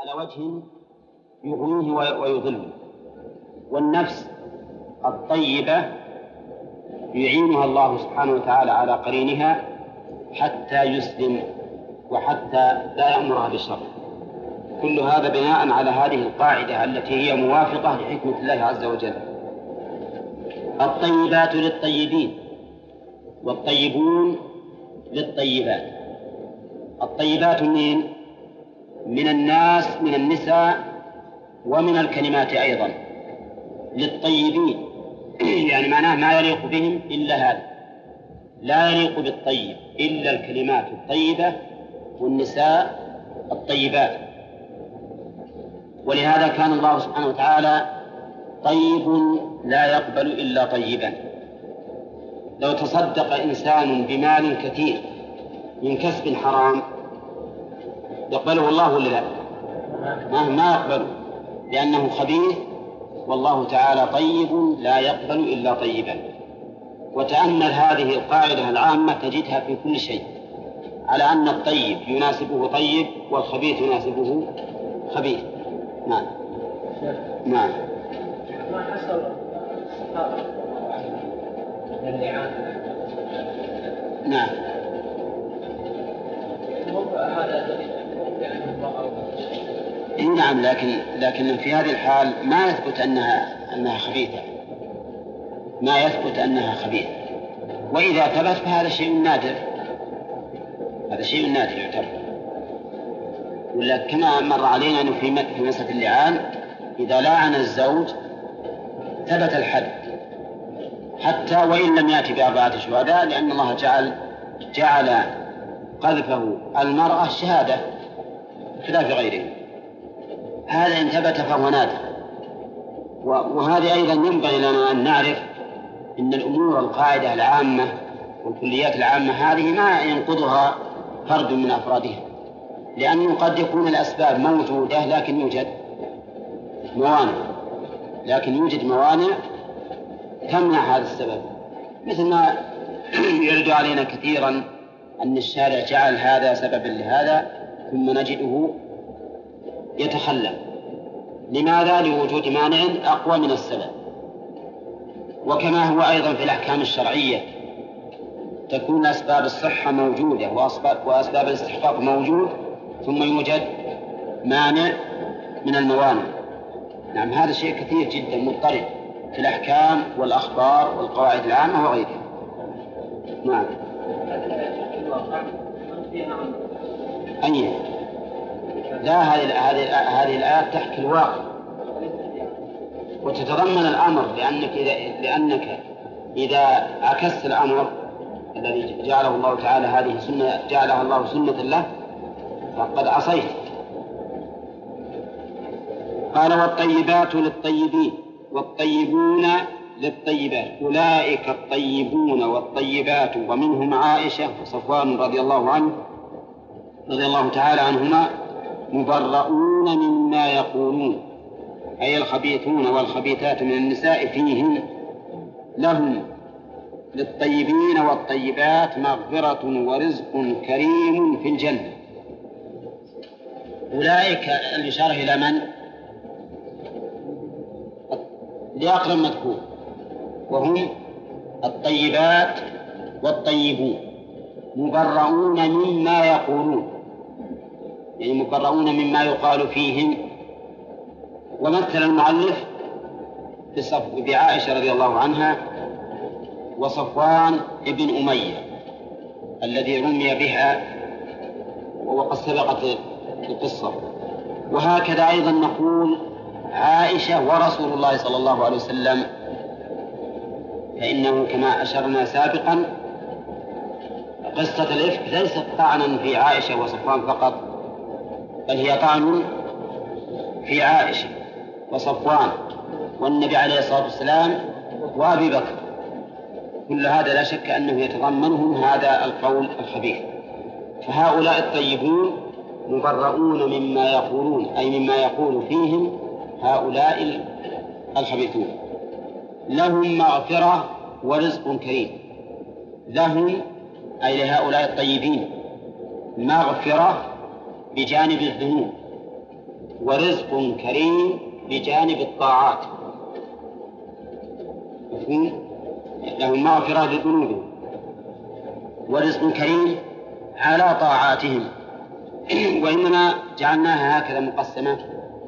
على وجه يغنيه ويضله، والنفس الطيبة يعينها الله سبحانه وتعالى على قرينها حتى يسلم وحتى لا يأمرها بالشر. كل هذا بناء على هذه القاعدة التي هي موافقة لحكمة الله عز وجل. الطيبات للطيبين والطيبون للطيبات. الطيبات من الناس، من النساء ومن الكلمات أيضا. للطيبين يعني معناه ما يليق بهم إلا هذا، لا يليق بالطيب إلا الكلمات الطيبة والنساء الطيبات. ولهذا كان الله سبحانه وتعالى طيب لا يقبل إلا طيبا. لو تصدق إنسان بمال كثير من كسب حرام يقبله الله ولا لا؟ ما يقبله، لأنه خبيث، والله تعالى طيب لا يقبل إلا طيبا. وتأمل هذه القاعدة العامة تجدها في كل شيء، على أن الطيب يناسبه طيب والخبيث يناسبه خبيث. نعم. نعم. ما حصل نعم. نعم، لكن في هذه الحال ما يثبت أنها خبيثة، ما يثبت أنها خبيثة. وإذا ثبت فهذا شيء نادر، هذا شيء نادر يعتبر. ولا كما مر علينا أنه في مسألة اللعان إذا لعن الزوج ثبت الحد حتى وإن لم يأتي بأربعة شهداء، لأن الله جعل قذفه المرأة شهادة خلاف غيره. هذا إن ثبت فهو نادر. وهذه أيضا ينبغي لنا أن نعرف إن الأمور القاعدة العامة والكليات العامة هذه ما ينقضها فرد من أفرادها، لأنه قد يكون الأسباب موجودة لكن يوجد موانع تمنع هذا السبب. مثل ما يرد علينا كثيرا أن الشارع جعل هذا سببا لهذا ثم نجده يتخلى. لماذا؟ لوجود مانع أقوى من السبب. وكما هو أيضا في الأحكام الشرعية تكون أسباب الصحة موجودة وأسباب الاستحقاق موجود ثم يوجد مانع من الموانع. نعم، هذا شيء كثير جدا مضطرب في الأحكام والأخبار والقواعد العامة وغيرها. نعم. أي لا، هذه الآيات تحكي الواقع وتتضمن الأمر، لأنك إذا عكست الأمر الذي جعله الله تعالى هذه سنة، جعلها الله سنة له، فقد عصيت. قال والطيبات للطيبين والطيبون للطيبات، أولئك الطيبون والطيبات ومنهم عائشة وصفوان رضي الله تعالى عنهما مبرؤون مما يقولون، أي الخبيثون والخبيثات من النساء فيهم لهم للطيبين والطيبات مغفرة ورزق كريم في الجنة. أولئك الإشارة إلى من؟ لأقرب مذكور، وهم الطيبات والطيبون مبرؤون مما يقولون، يعني مبرؤون مما يقال فيهم. ومثل المؤلف بعائشة رضي الله عنها وصفوان ابن أمية الذي رمي بها وقد سبقت القصة. وهكذا أيضا نقول عائشة ورسول الله صلى الله عليه وسلم، فإنه كما أشرنا سابقا قصة الإفك ليست طعنا في عائشة وصفوان فقط، بل هي طعن في عائشة وصفوان والنبي عليه الصلاة والسلام وأبي بكر. كل هذا لا شك أنه يتضمنهم هذا القول الخبيث. فهؤلاء الطيبون مبرؤون مما يقولون، أي مما يقول فيهم هؤلاء الخبيثون. لهم مغفرة ورزق كريم. لهم أي لهؤلاء الطيبين مغفرة بجانب الذنوب، ورزق كريم بجانب الطاعات. مفهوم؟ لهم مغفرة لذنوبهم ورزق كريم على طاعاتهم. وإنما جعلناها هكذا مقسمة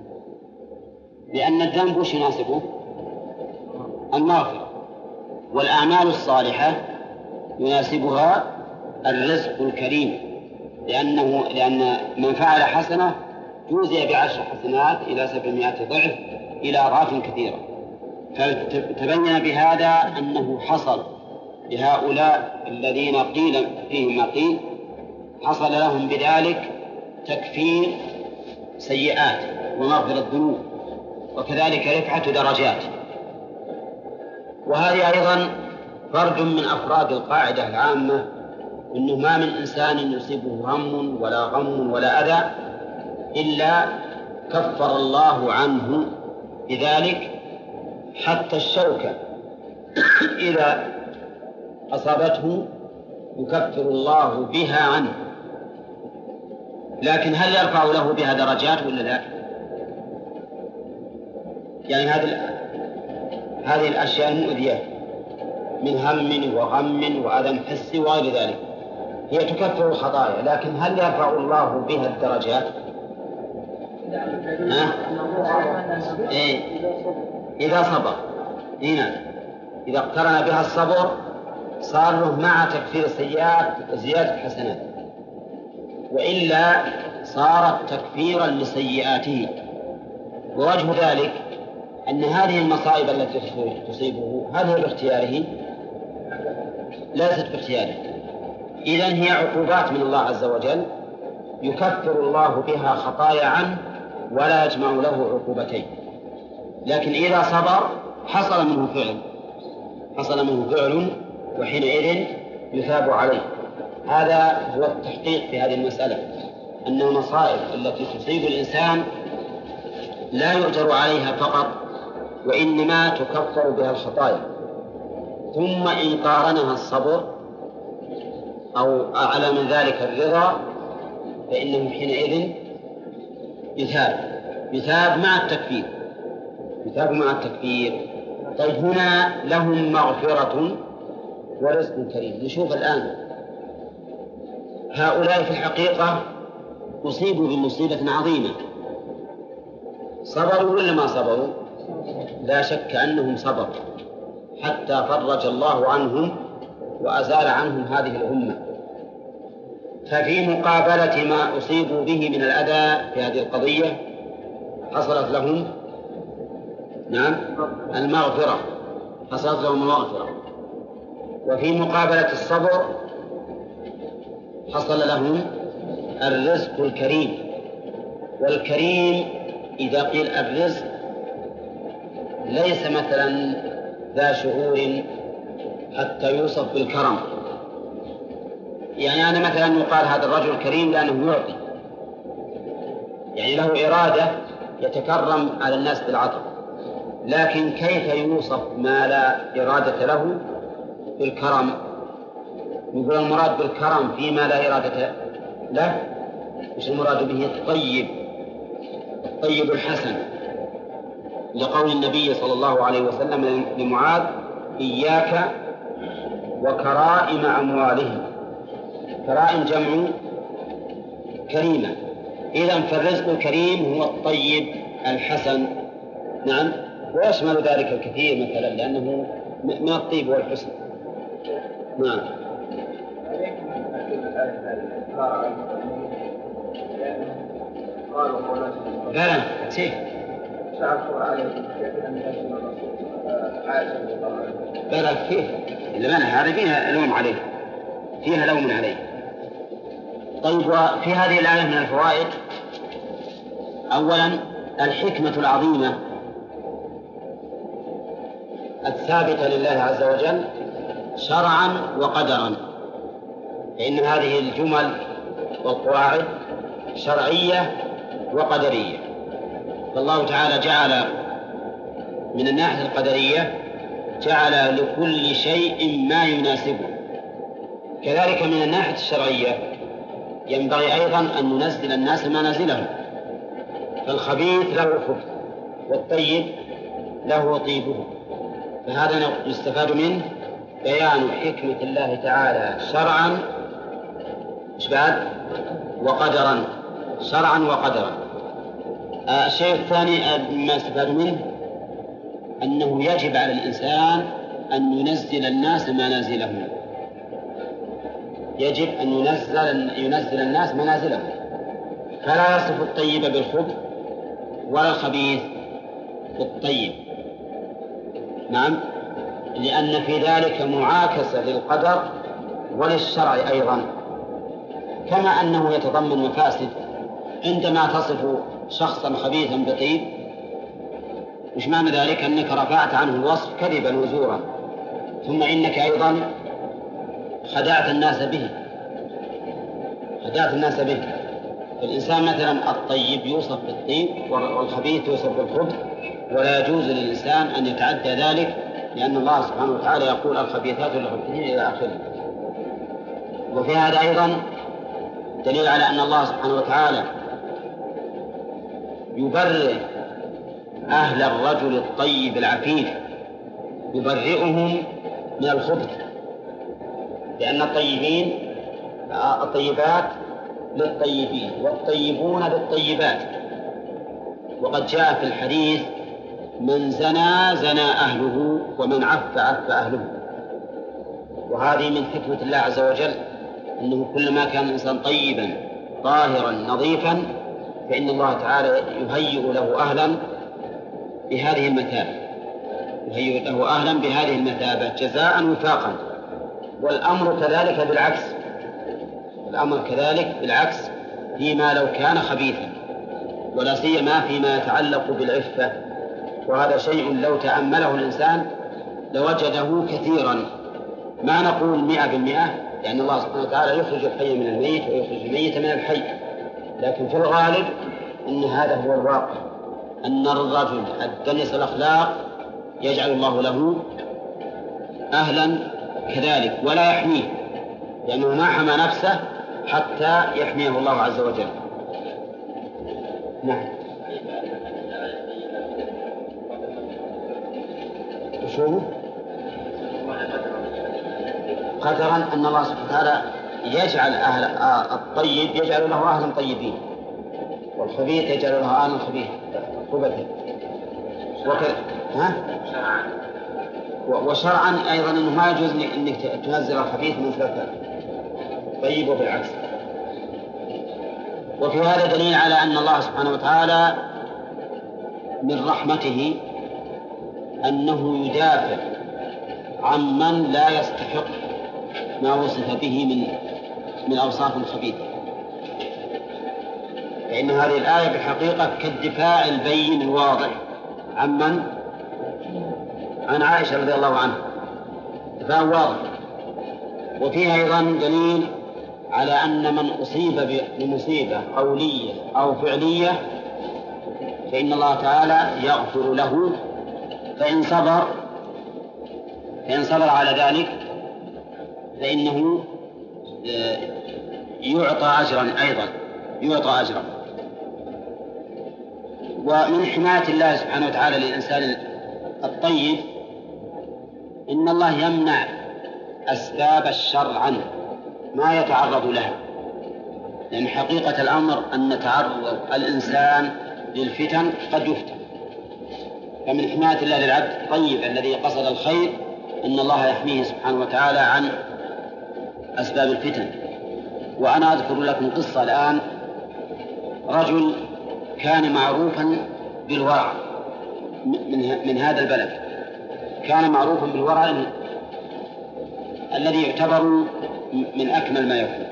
لأن الذنب وش يناسبه؟ المغفرة، والأعمال الصالحة يناسبها الرزق الكريم، لأن من فعل حسنة جوزي ب10 حسنات إلى 700 ضعف إلى أضعاف كثيرة. فتبين بهذا أنه حصل لهؤلاء الذين قيل فيهم ما قيل، حصل لهم بذلك تكفير سيئات ومغفرة ذنوب، وكذلك رفعة درجات. وهذه أيضا فرد من أفراد القاعدة العامة أنه ما من إنسان يصيبه هم ولا غم ولا أذى إلا كفر الله عنه بذلك، حتى الشوكة إذا أصابته يكفر الله بها عنه. لكن هل يرفع له بها درجات ولا لا؟ يعني هذه الأشياء المؤذية من هم وغم وأذى حسي وغير ذلك هي تكفر الخطايا، لكن هل يرفع الله بها الدرجات؟ إذا صبر. هنا إذا اقترن بها الصبر صار له مع تكفير السيئات زيادة حسنات، وإلا صارت تكفيرا لسيئاته. ووجه ذلك أن هذه المصائب التي تصيبه هل هي باختياره؟ ليست باختياره. إذن هي عقوبات من الله عز وجل يكفر الله بها خطايا عنه ولا يجمع له عقوبتين. لكن إذا صبر حصل منه فعل وحينئذ يثاب عليه. هذا هو التحقيق في هذه المسألة، أن المصائب التي تصيب الإنسان لا يؤجر عليها فقط، وإنما تكفر بها الخطايا. ثم إن قارنها الصبر أو أعلى من ذلك الرضا فإنه حينئذ يثاب مع التكفير. طيب هنا لهم مغفرة ورزق كريم. نشوف الآن هؤلاء في الحقيقة أصيبوا بمصيبة عظيمة. صبروا ولا ما صبروا؟ لا شك أنهم صبروا حتى فرج الله عنهم وأزال عنهم هذه الأمة. ففي مقابلة ما أصيبوا به من الأذى في هذه القضية حصلت لهم المغفرة، وفي مقابلة الصبر حصل لهم الرزق الكريم. والكريم إذا قيل الرزق ليس مثلا ذا شعور حتى يوصف بالكرم. يعني أنا مثلا يقال هذا الرجل كريم لأنه يعطي، يعني له إرادة يتكرم على الناس بالعطاء. لكن كيف يوصف ما لا إرادة له بالكرم؟ يقول المراد بالكرم فيما لا إرادة له، مش المراد به الطيب الحسن، لقول النبي صلى الله عليه وسلم لمعاذ: إياك وكرائم أموالهم. كرائم جمع كريمة. إذن فالرزق الكريم هو الطيب الحسن. نعم، ويشمل ذلك الكثير مثلا لأنه من الطيب والحسن. نعم. لا سيف بلغ فيه إلا هذا فيها لوم عليه، طيب. وفي هذه الآية من الفوائد أولا الحكمة العظيمة الثابتة لله عز وجل شرعا وقدرا، فإن هذه الجمل والقواعد شرعية وقدرية. فالله تعالى جعل من الناحية القدرية جعل لكل شيء ما يناسبه، كذلك من الناحية الشرعية ينبغي أيضا أن ننزل الناس منازلهم، فالخبيث له خبث والطيب له طيبه. فهذا يستفاد منه بيان حكمة الله تعالى شرعا وقدرا، شرعا وقدرا. الشيء الثاني ما يستفاد منه أنه يجب على الإنسان أن ينزل الناس منازلهم، يجب أن ينزل الناس منازلهم، فلا يصف الطيب بالخبث ولا الخبيث بالطيب. نعم، لأن في ذلك معاكسة للقدر وللشرع أيضا، كما أنه يتضمن مفاسد. عندما تصف شخصا خبيثا بطيب، وش معنى ذلك؟ أنك رفعت عنه الوصف كذبا وزورا، ثم إنك أيضا خدعت الناس به. فالإنسان مثلا الطيب يوصف بالطيب والخبيث يوصف بالخبث، ولا يجوز للإنسان أن يتعدى ذلك، لأن الله سبحانه وتعالى يقول الخبيثات للخبيثين إلى آخره. وفي هذا أيضا دليل على أن الله سبحانه وتعالى يبرئ أهل الرجل الطيب العفيف، يبرئهم من الخبث، لأن الطيبات للطيبين والطيبون للطيبات. وقد جاء في الحديث من زنى زنى أهله ومن عف عف أهله. وهذه من حكمة الله عز وجل، أنه كلما كان الإنسان طيبا طاهرا نظيفا فإن الله تعالى يهيئ له أهلا بهذه المثابة جزاء وفاقا. والأمر كذلك بالعكس فيما لو كان خبيثا، ولا سيما فيما يتعلق بالعفة. وهذا شيء لو تأمله الإنسان لوجده كثيرا، ما نقول 100%، لأن الله سبحانه وتعالى يخرج الحي من الميت ويخرج الميت من الحي، لكن في الغالب أن هذا هو الواقع، أن الرجل الدنس الأخلاق يجعل الله له أهلا كذلك ولا يحميه، لأنه ما حمى نفسه حتى يحميه الله عز وجل. نعم. وشو قدرا أن الله سبحانه وتعالى يجعل الطيب يجعل له أهلا طيبين، والخبيث يجعل له أهلا خبثا. وشرعا أيضا أنه ما يجوز أنك تنزل الخبيث من ثلاثة طيب وبالعكس. وفي هذا دليل على أن الله سبحانه وتعالى من رحمته أنه يدافع عمن لا يستحق ما وصف به من أوصاف خبيثة. فإن هذه الآية بالحقيقة كالدفاع البين الواضح عن عائشة رضي الله عنها، دفاع واضح. وفيها أيضا دليل على أن من أصيب بمصيبة قولية أو فعلية فإن الله تعالى يغفر له، فإن صبر على ذلك فإنه يعطى أجرا. ومن حماية الله سبحانه وتعالى للإنسان الطيب إن الله يمنع أسباب الشر عنه ما يتعرض لها، لأن حقيقة الأمر أن تعرض الإنسان للفتن قد يفتن. فمن حماية الله للعبد الطيب الذي قصد الخير إن الله يحميه سبحانه وتعالى عن أسباب الفتن. وأنا أذكر لكم قصة الآن. رجل كان معروفا بالورع من هذا البلد، كان معروفا بالورع الذي يعتبر من أكمل ما يكون.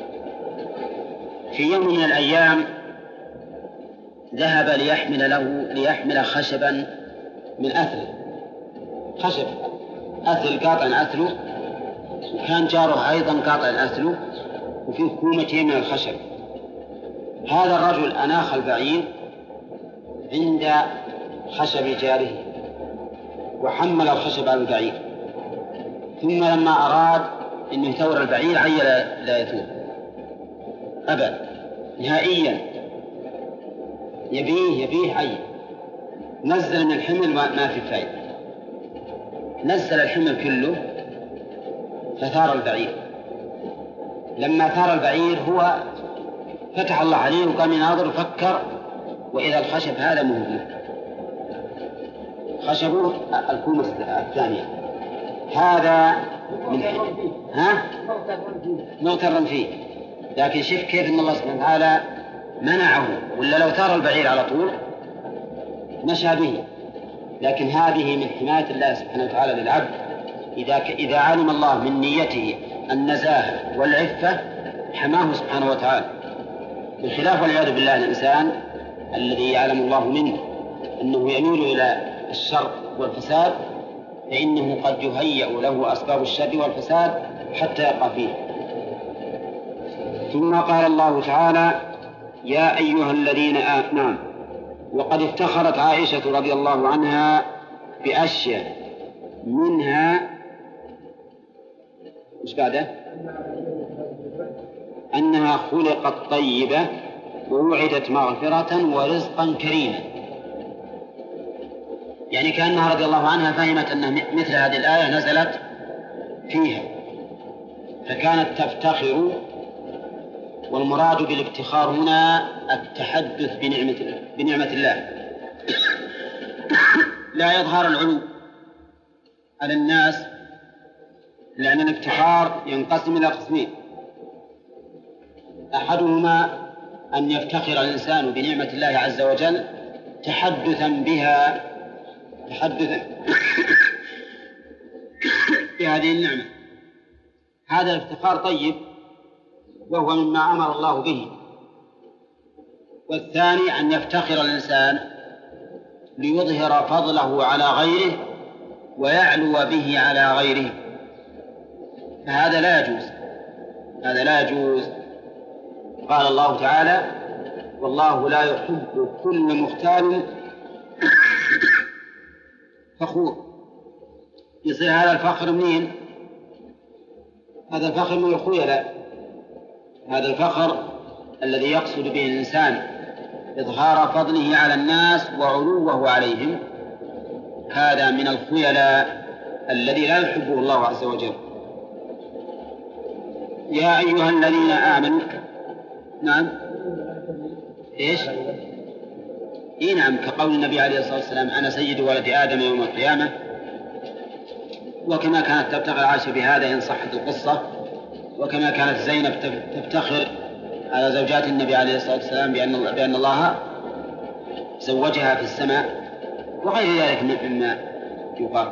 في يوم من الأيام ذهب ليحمل خشبا من أثل قاطع أثله، وكان جاره أيضا قاطع الأثل وفيه كومتين من الخشب. هذا الرجل أناخ البعير عند خشب جاره وحمل الخشب على البعير، ثم لما أراد أن يثور البعير عيل لا يثور أبدا نهائيا، يبيه عين. نزل من الحمل ما في فائدة، نزل الحمل كله فثار البعير. لما ثار البعير هو فتح الله عليه وقام يناظر وفكر، وإذا الخشب هذا مهم، خشبه الكومة الثانية هذا من مغترا فيه. لكن شوف كيف ان الله سبحانه وتعالى منعه، ولا لو ثار البعير على طول مشى به. لكن هذه من حماية الله سبحانه وتعالى للعبد، إذا علم الله من نيته النزاهة والعفة حماه سبحانه وتعالى، بخلاف والعياذ بالله الإنسان الذي يعلم الله منه أنه يميل إلى الشر والفساد، فإنه قد يهيأ له أسباب الشر والفساد حتى يقع فيه. ثم قال الله تعالى: يا أيها الذين آمنوا. وقد افتخرت عائشة رضي الله عنها بأشياء، منها مش بعده أنها خلقت طيبة ووعدت مغفرة ورزقا كريما. يعني كأنها رضي الله عنها فهمت أن مثل هذه الآية نزلت فيها، فكانت تفتخر. والمراد بالافتخار هنا التحدث بنعمة الله، لا يظهر العلو على الناس، لأن الافتخار ينقسم إلى قسمين: أحدهما أن يفتخر الإنسان بنعمة الله عز وجل تحدثا بها، تحدثا بهذه النعمة، هذا الافتخار طيب وهو مما أمر الله به. والثاني أن يفتخر الإنسان ليظهر فضله على غيره ويعلو به على غيره، فهذا لا يجوز، هذا لا يجوز. قال الله تعالى: والله لا يحب كل مختال فخور. يصير هذا الفخر منين؟ هذا الفخر من الخيلاء، هذا الفخر الذي يقصد به الإنسان إظهار فضله على الناس وعلوه عليهم، هذا من الخيلاء الذي لا يحبه الله عز وجل. يا أيها الذين آمنوا. نعم، إيش؟ نعم، كقول النبي عليه الصلاة والسلام: أنا سيد ولد آدم يوم القيامة. وكما كانت تفتخر عائشة بهذا إن صحت القصة، وكما كانت زينب تفتخر على زوجات النبي عليه الصلاة والسلام بأن الله زوجها في السماء، وغير ذلك مما يقال.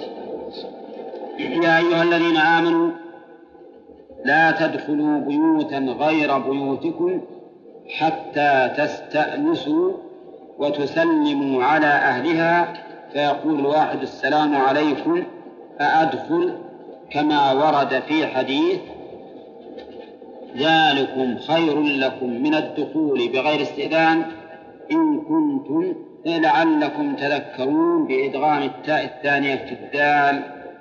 يا أيها الذين آمنوا لا تدخلوا بيوتا غير بيوتكم حتى تستأنسوا وتسلموا على أهلها، فيقول الواحد: السلام عليكم، أأدخل؟ كما ورد في حديث: ذلكم خير لكم من الدخول بغير استئذان إن كنتم لعلكم تذكرون، بإدغام التاء الثانية في الدال،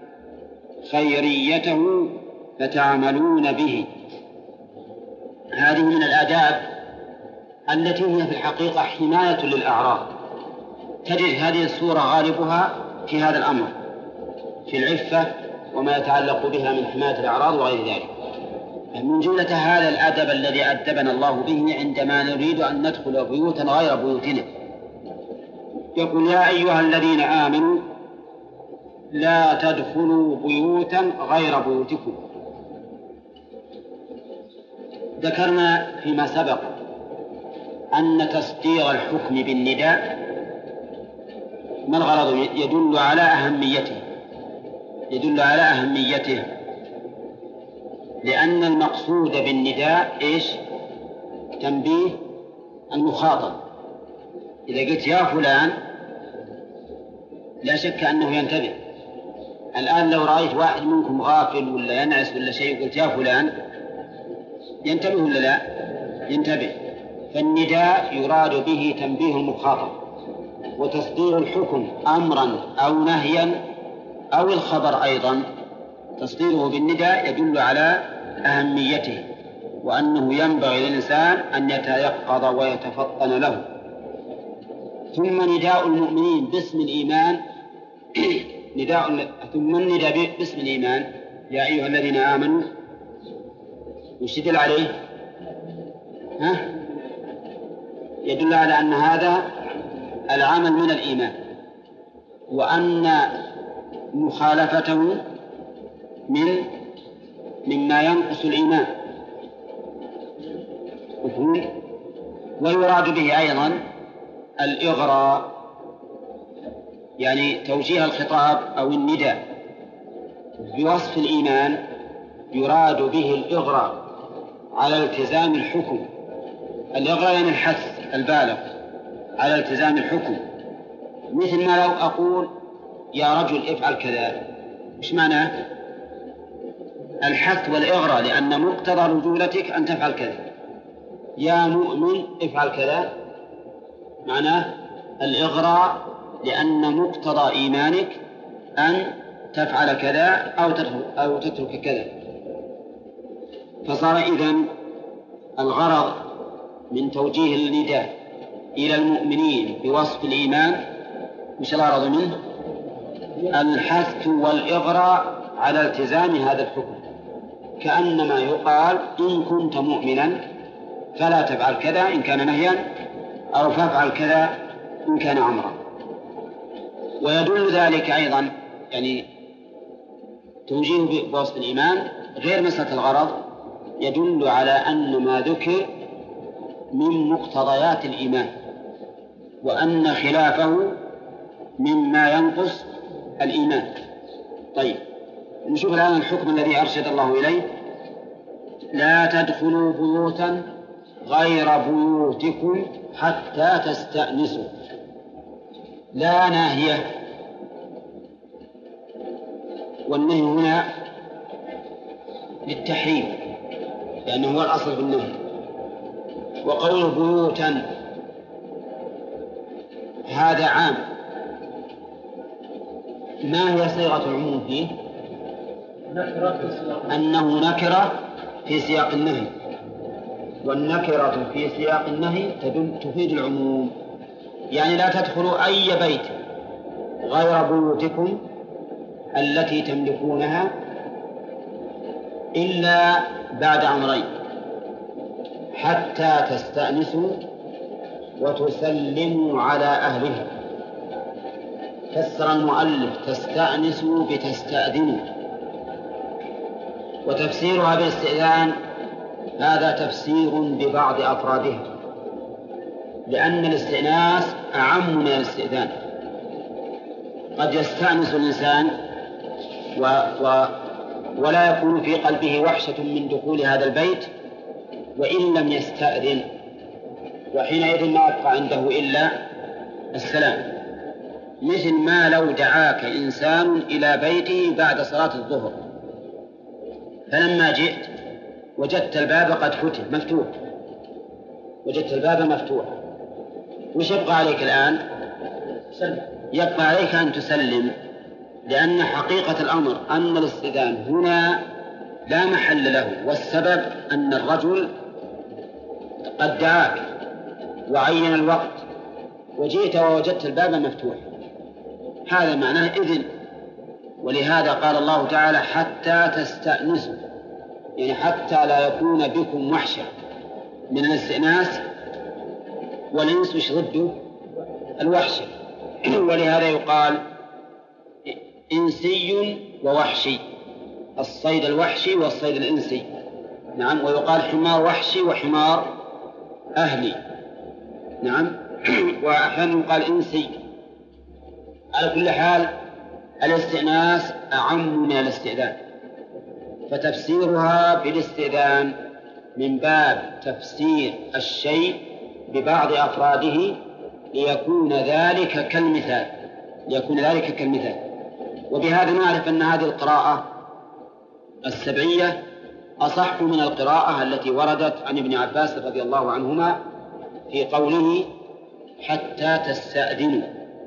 خيريته فتعملون به. هذه من الآداب التي هي في الحقيقة حماية للأعراض. تجد هذه السورة غالبها في هذا الأمر، في العفة وما يتعلق بها من حماية الأعراض وغير ذلك. من جملة هذا الأدب الذي أدبنا الله به عندما نريد أن ندخل بيوتا غير بيوتنا. يقول: يا أيها الذين آمنوا لا تدخلوا بيوتا غير بيوتكم. ذكرنا فيما سبق أن تصدير الحكم بالنداء ما الغرض؟ يدل على أهميته، يدل على أهميته، لأن المقصود بالنداء إيش؟ تنبيه المخاطب. إذا قلت يا فلان لا شك أنه ينتبه. الآن لو رأيت واحد منكم غافل ولا ينعس ولا شيء وقلت يا فلان، ينتبه ولا لا؟ ينتبه. فالنداء يراد به تنبيه المخاطب، وتصدير الحكم أمرا أو نهيا أو الخبر أيضا تصديره بالنداء يدل على أهميته، وأنه ينبغي للإنسان أن يتيقظ ويتفطن له. ثم نداء المؤمنين باسم الإيمان ثم النداء باسم الإيمان يا أيها الذين آمنوا وش يدل عليه؟ يدل على أن هذا العمل من الإيمان، وأن مخالفته مما ينقص الإيمان. ويراد به أيضا الإغراء، يعني توجيه الخطاب أو النداء بوصف الإيمان يراد به الإغراء على التزام الحكم. الإغراء يعني الحث البالغ على التزام الحكم، مثل ما لو أقول يا رجل افعل كذا، إيش معناه؟ الحث والإغراء، لأن مقتضى رجولتك أن تفعل كذا. يا مؤمن افعل كذا، معناه الإغراء، لأن مقتضى إيمانك أن تفعل كذا أو تترك كذا. فصار إذن الغرض من توجيه النداء إلى المؤمنين بوصف الإيمان مش الغرض منه الحث والإغراء على التزام هذا الحكم، كأنما يقال إن كنت مؤمنا فلا تفعل كذا إن كان نهيا، أو فافعل كذا إن كان أمرا. ويدل ذلك أيضا، يعني توجيه بوصف الإيمان غير مسألة الغرض، يدل على أن ما ذكر من مقتضيات الإيمان، وأن خلافه مما ينقص الإيمان. طيب، نشوف الآن الحكم الذي أرشد الله إليه: لا تدخلوا بيوتا غير بيوتكم حتى تستأنسوا. لا ناهية، والنهي هنا للتحريم لأنه هو الأصل في النهي. وقول بيوتا هذا عام. ما هي صيغة العموم فيه؟ أنه نكرة في سياق النهي، والنكرة في سياق النهي تفيد العموم. يعني لا تدخلوا أي بيت غير بيوتكم التي تملكونها إلا بعد أمرين: حتى تستأنسوا وتسلموا على أهلها. فسر المؤلف تستأنسوا بتستأذنوا، وتفسيرها بالاستئذان هذا تفسير ببعض أفرادها، لأن الاستئناس أعم من الاستئذان. قد يستأنس الإنسان ولا يكون في قلبه وحشة من دخول هذا البيت وإن لم يستأذن، وحينئذ ما يبقى عنده إلا السلام. مثل ما لو دعاك إنسان إلى بيته بعد صلاة الظهر، فلما جئت وجدت الباب قد مفتوح، وجدت الباب مفتوح، وش يبقى عليك الآن؟ يبقى عليك أن تسلم، لأن حقيقة الأمر أن الاستئذان هنا لا محل له، والسبب أن الرجل قد دعاك وعين الوقت وجئت ووجدت الباب مفتوح، هذا معناه إذن. ولهذا قال الله تعالى حتى تستأنسوا، يعني حتى لا يكون بكم وحشة من الاستئناس، والإنس مش ضده الوحشة. ولهذا يقال إنسي ووحشي، الصيد الوحشي والصيد الإنسي. نعم. ويقال حمار وحشي وحمار أهلي. نعم. وأحيانا يقال إنسي. على كل حال الاستئناس أعم من الاستئذان، فتفسيرها بالاستئذان من باب تفسير الشيء ببعض أفراده ليكون ذلك كالمثال. وبهذا نعرف أن هذه القراءة السبعية أصح من القراءة التي وردت عن ابن عباس رضي الله عنهما في قوله حتى تستأذنوا.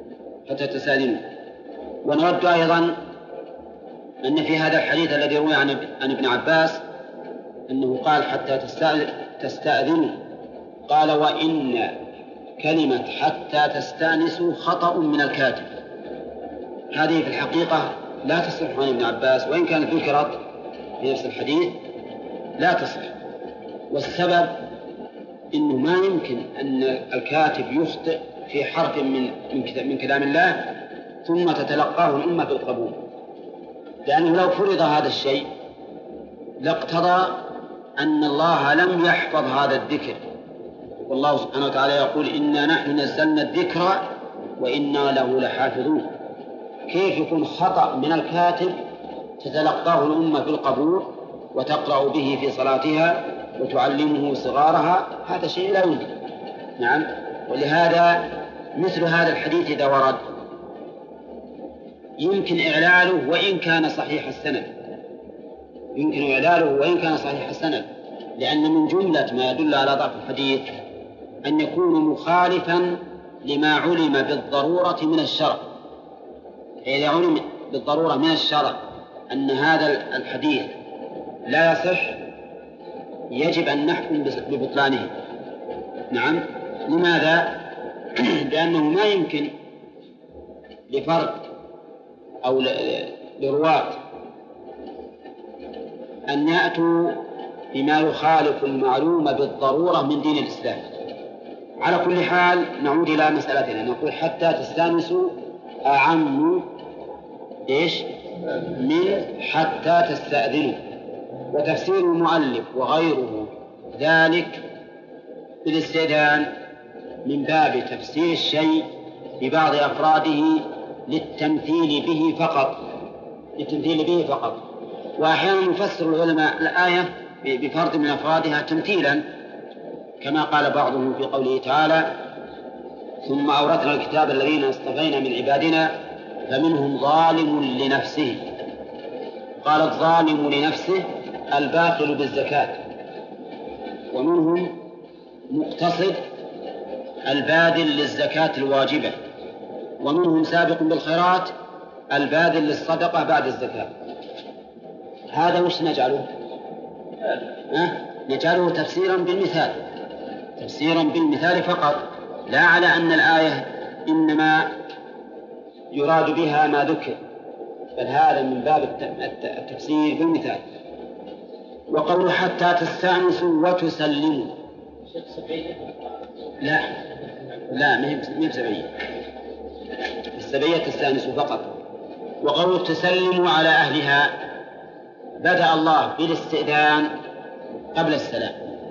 ونود أيضا أن في هذا الحديث الذي روي عن ابن عباس أنه قال حتى تستأذنوا، قال وإن كلمة حتى تستأنسوا خطأ من الكاتب. هذه في الحقيقة لا تصح عن ابن عباس، وإن كانت ذكرت في نفس الحديث لا تصح. والسبب إنه ما يمكن أن الكاتب يخطئ في حرف من كلام الله ثم تتلقاه الأمة بالقبول، لأنه لو فرض هذا الشيء لاقتضى أن الله لم يحفظ هذا الذكر، والله سبحانه وتعالى يقول إنا نحن نزلنا الذكر وإنا له لحافظون. كيف يكون خطأ من الكاتب تتلقاه الأمة بالقبول وتقرأ به في صلاتها وتعلمه صغارها؟ هذا شيء لا يمكن. نعم. ولهذا مثل هذا الحديث إذا ورد يمكن إعلاله وإن كان صحيح السند، يمكن إعلاله وإن كان صحيح السند، لأن من جملة ما يدل على ضعف الحديث أن يكون مخالفا لما علم بالضرورة من الشرع. إذا علم بالضرورة من الشرع أن هذا الحديث لا يصح يجب أن نحكم ببطلانه. نعم. لماذا؟ لأنه ما يمكن لفرد أو لرواة أن يأتوا بما يخالف المعلومة بالضرورة من دين الإسلام. على كل حال نعود إلى مسألتنا، نقول حتى تستأنسوا أعم من حتى تستأذنوا. وتفسير المؤلف وغيره ذلك بالاستئذان من باب تفسير الشيء ببعض أفراده للتمثيل به فقط. وأحيانا يفسر العلماء الآية بفرد من أفرادها تمثيلا، كما قال بعضهم في قوله تعالى ثم أورثنا الكتاب الذين اصطفينا من عبادنا فمنهم ظالم لنفسه. قال الظالم لنفسه الباخل بالزكاة، ومنهم مقتصد الباذل للزكاة الواجبة، ومنهم سابق بالخيرات الباذل للصدقة بعد الزكاة. هذا وش نجعله؟ نجعله تفسيرا بالمثال فقط، لا على أن الآية إنما يراد بها ما ذكر، بل هذا من باب التفسير بالمثال. وقول حتى تستأنسوا وتسلموا، لا ما هي بسبعية، السبعية تستأنسوا فقط. وقول تسلموا على أهلها، بدأ الله بالاستئذان قبل السلام،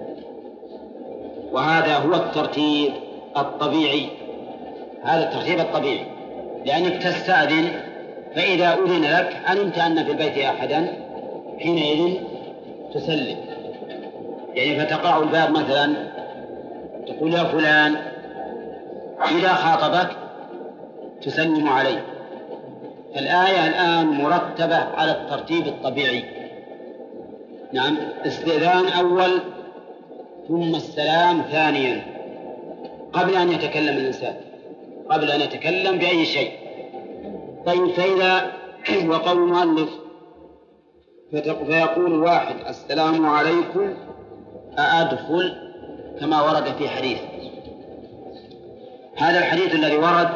وهذا هو الترتيب الطبيعي، هذا الترتيب الطبيعي، لأنك تستأذن فإذا أذن لك علمت أن في البيت أحدا حينئذ تسلم. يعني فتقرأ الباب مثلا تقول يا فلان، إذا خاطبك تسلم عليه. فالآية الآن مرتبة على الترتيب الطبيعي. نعم. استئذان أول ثم السلام ثانيا، قبل أن يتكلم الإنسان، قبل أن يتكلم بأي شيء. طيب فإذا وقول المؤلف فيقول الواحد السلام عليكم أأدخل، كما ورد في حديث. هذا الحديث الذي ورد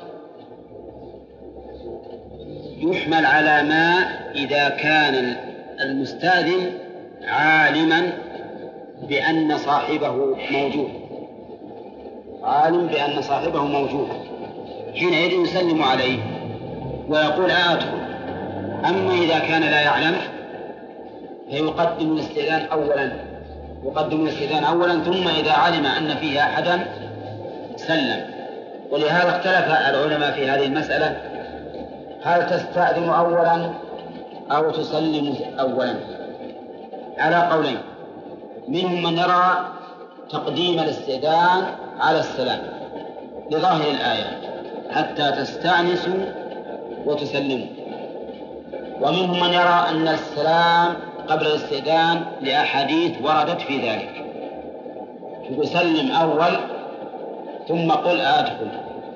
يحمل على ما إذا كان المستأذن عالما بأن صاحبه موجود، عالم بأن صاحبه موجود، حينئذ يسلم عليه ويقول أدخل. أما إذا كان لا يعلم فيقدم الاستئذان أولا، ثم إذا علم أن فيه أحدا سلم. ولهذا اختلف العلماء في هذه المسألة، هل تستأذن أولا أو تسلم أولا؟ على قولين، منهم من يرى تقديم الاستئذان على السلام لظاهر الآية حتى تستأنسوا وتسلموا، ومنهم من يرى أن السلام قبل الاستئذان لأحاديث وردت في ذلك، تسلم أول ثم قل أدخل.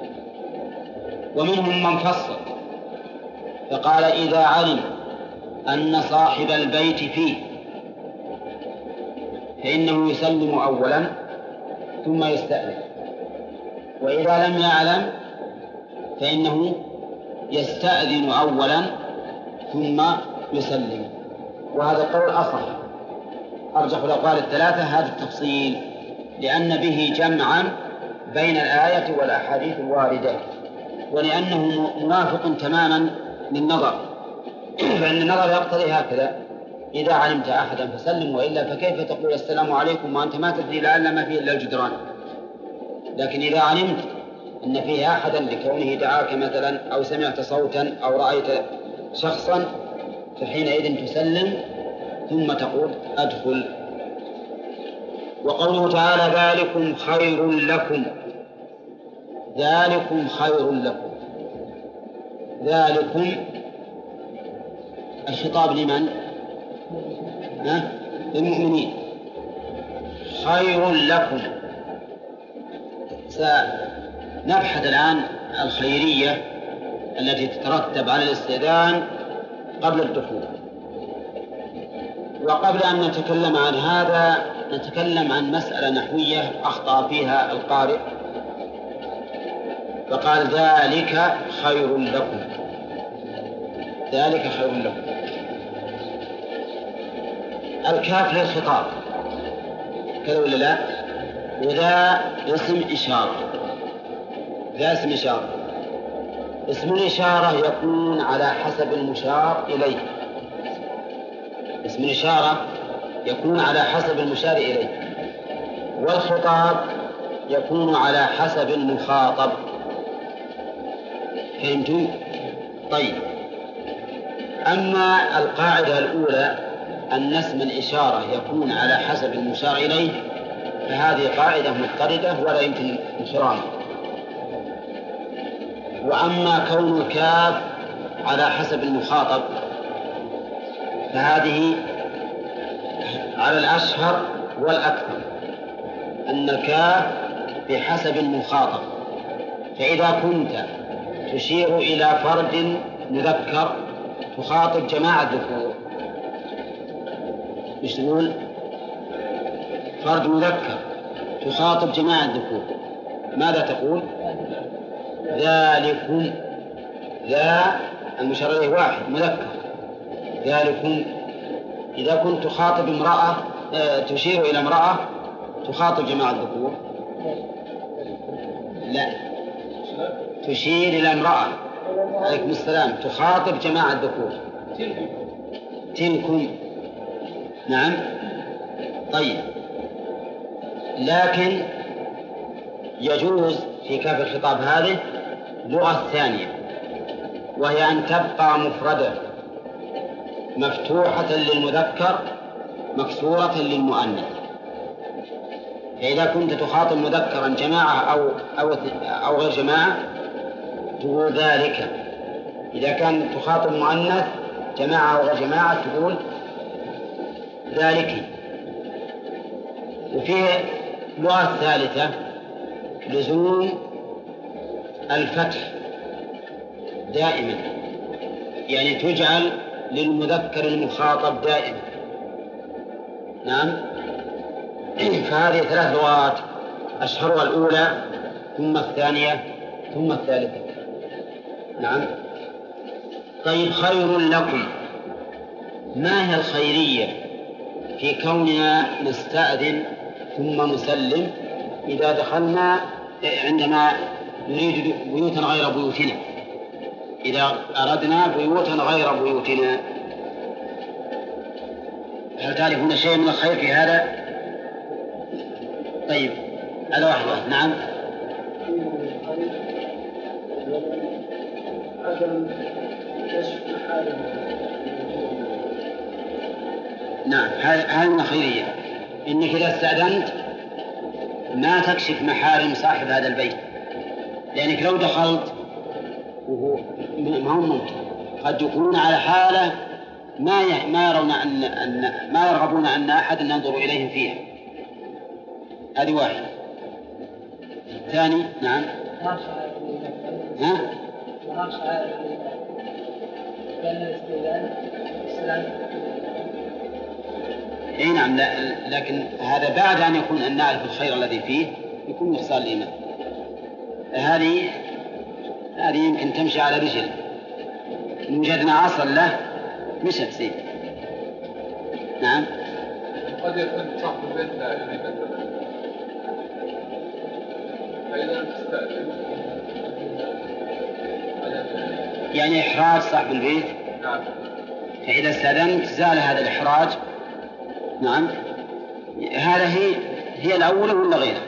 ومنهم من فصل فقال إذا علم أن صاحب البيت فيه فإنه يسلم أولا ثم يستأذن. وإذا لم يعلم فإنه يستأذن أولا ثم يسلم، وهذا القول أصح، أرجح الأقوال الثلاثة هذا التفصيل، لأن به جمعا بين الآية والأحاديث الواردة، ولأنه موافق تماما للنظر، فإن النظر يقتضي هكذا: إذا علمت أحدا فسلم، وإلا فكيف تقول السلام عليكم وأنت ما تدري لعل ما فيه إلا الجدران. لكن إذا علمت أن فيه أحدا لكونه دعاك مثلا أو سمعت صوتا أو رأيت شخصا فحينئذ تسلم ثم تقول أدخل. وقوله تعالى ذلكم خير لكم، ذلكم خير لكم، ذلكم الخطاب لمن؟ للمؤمنين. خير لكم، سنبحث الآن الخيرية التي تترتب على الاستئذان قبل الدخول. وقبل أن نتكلم عن هذا نتكلم عن مسألة نحوية أخطأ فيها القارئ، فقال ذلك خير لكم، ذلك خير لكم. الكاف للخطاب كذا ولا لا؟ وذا اسم إشارة، ذا اسم إشارة. اسم الإشارة يكون على حسب المشار إليه، اسم الإشارة يكون على حسب المشار إليه، والخطاب يكون على حسب المخاطب. فهمتم؟ طيب، أما القاعدة الأولى أن اسم الإشارة يكون على حسب المشار إليه فهذه قاعدة مضطردة ولا يمكن انخرامها. وأما كون الكاف على حسب المخاطب فهذه على الأشهر والأكثر أن الكاف بحسب المخاطب. فإذا كنت تشير إلى فرد مذكر تخاطب جماعة ذكور، إيش تقول؟ فرد مذكر تخاطب جماعة ذكور، ماذا تقول؟ ذلكم، ذا المشار إليه واحد مذكر، ذلكم. إذا كنت تخاطب امرأة تشير إلى امرأة تخاطب جماعة ذكور، لا، تشير إلى امرأة عليكم السلام تخاطب جماعة ذكور، تلكم. نعم. طيب، لكن يجوز في كاف الخطاب هذه لغة ثانية، وهي أن تبقى مفردة مفتوحة للمذكر مكسورة للمؤنث. فإذا كنت تخاطب مذكرا جماعة أو غير جماعة تقول ذلك، إذا كان تخاطب مؤنث جماعة أو غير جماعة تقول ذلك. وفيه لغة ثالثة لزوم الفتح دائما، يعني تجعل للمذكر المخاطب دائما. نعم. فهذه ثلاث لغات، أشهرها الأولى ثم الثانية ثم الثالثة. نعم. طيب، خير لكم، ما هي الخيرية في كوننا نستأذن ثم نسلم إذا دخلنا عندما نريد بيوتا غير بيوتنا، إذا أردنا بيوتا غير بيوتنا؟ هل تعرفون شيء من الخير في هذا؟ طيب، هذا واحد. نعم. نعم، هذه من الخيرية، إنك إذا استأذنت ما تكشف محارم صاحب هذا البيت، لأنك لو دخلت وهو ما هو ممكن قد يكونون على حالة ما يرون ما يرغبون أن أحد ينظر إليهم فيها. هذه واحد. ثاني. نعم. ها؟ اي نعم، لكن هذا بعد أن يكون أن نعرف الخير الذي فيه يكون إحصال الإيمان. هذه يمكن تمشي على رجل، إن وجدنا أصل له مشت زين. نعم. قد يكون صاحب البيت لا يريد الزمن، فإذا تستأذن يعني إحراج صاحب البيت. نعم. فإذا استأذنت زال هذا الإحراج. نعم. هذا هي الأولى ولا غيرها؟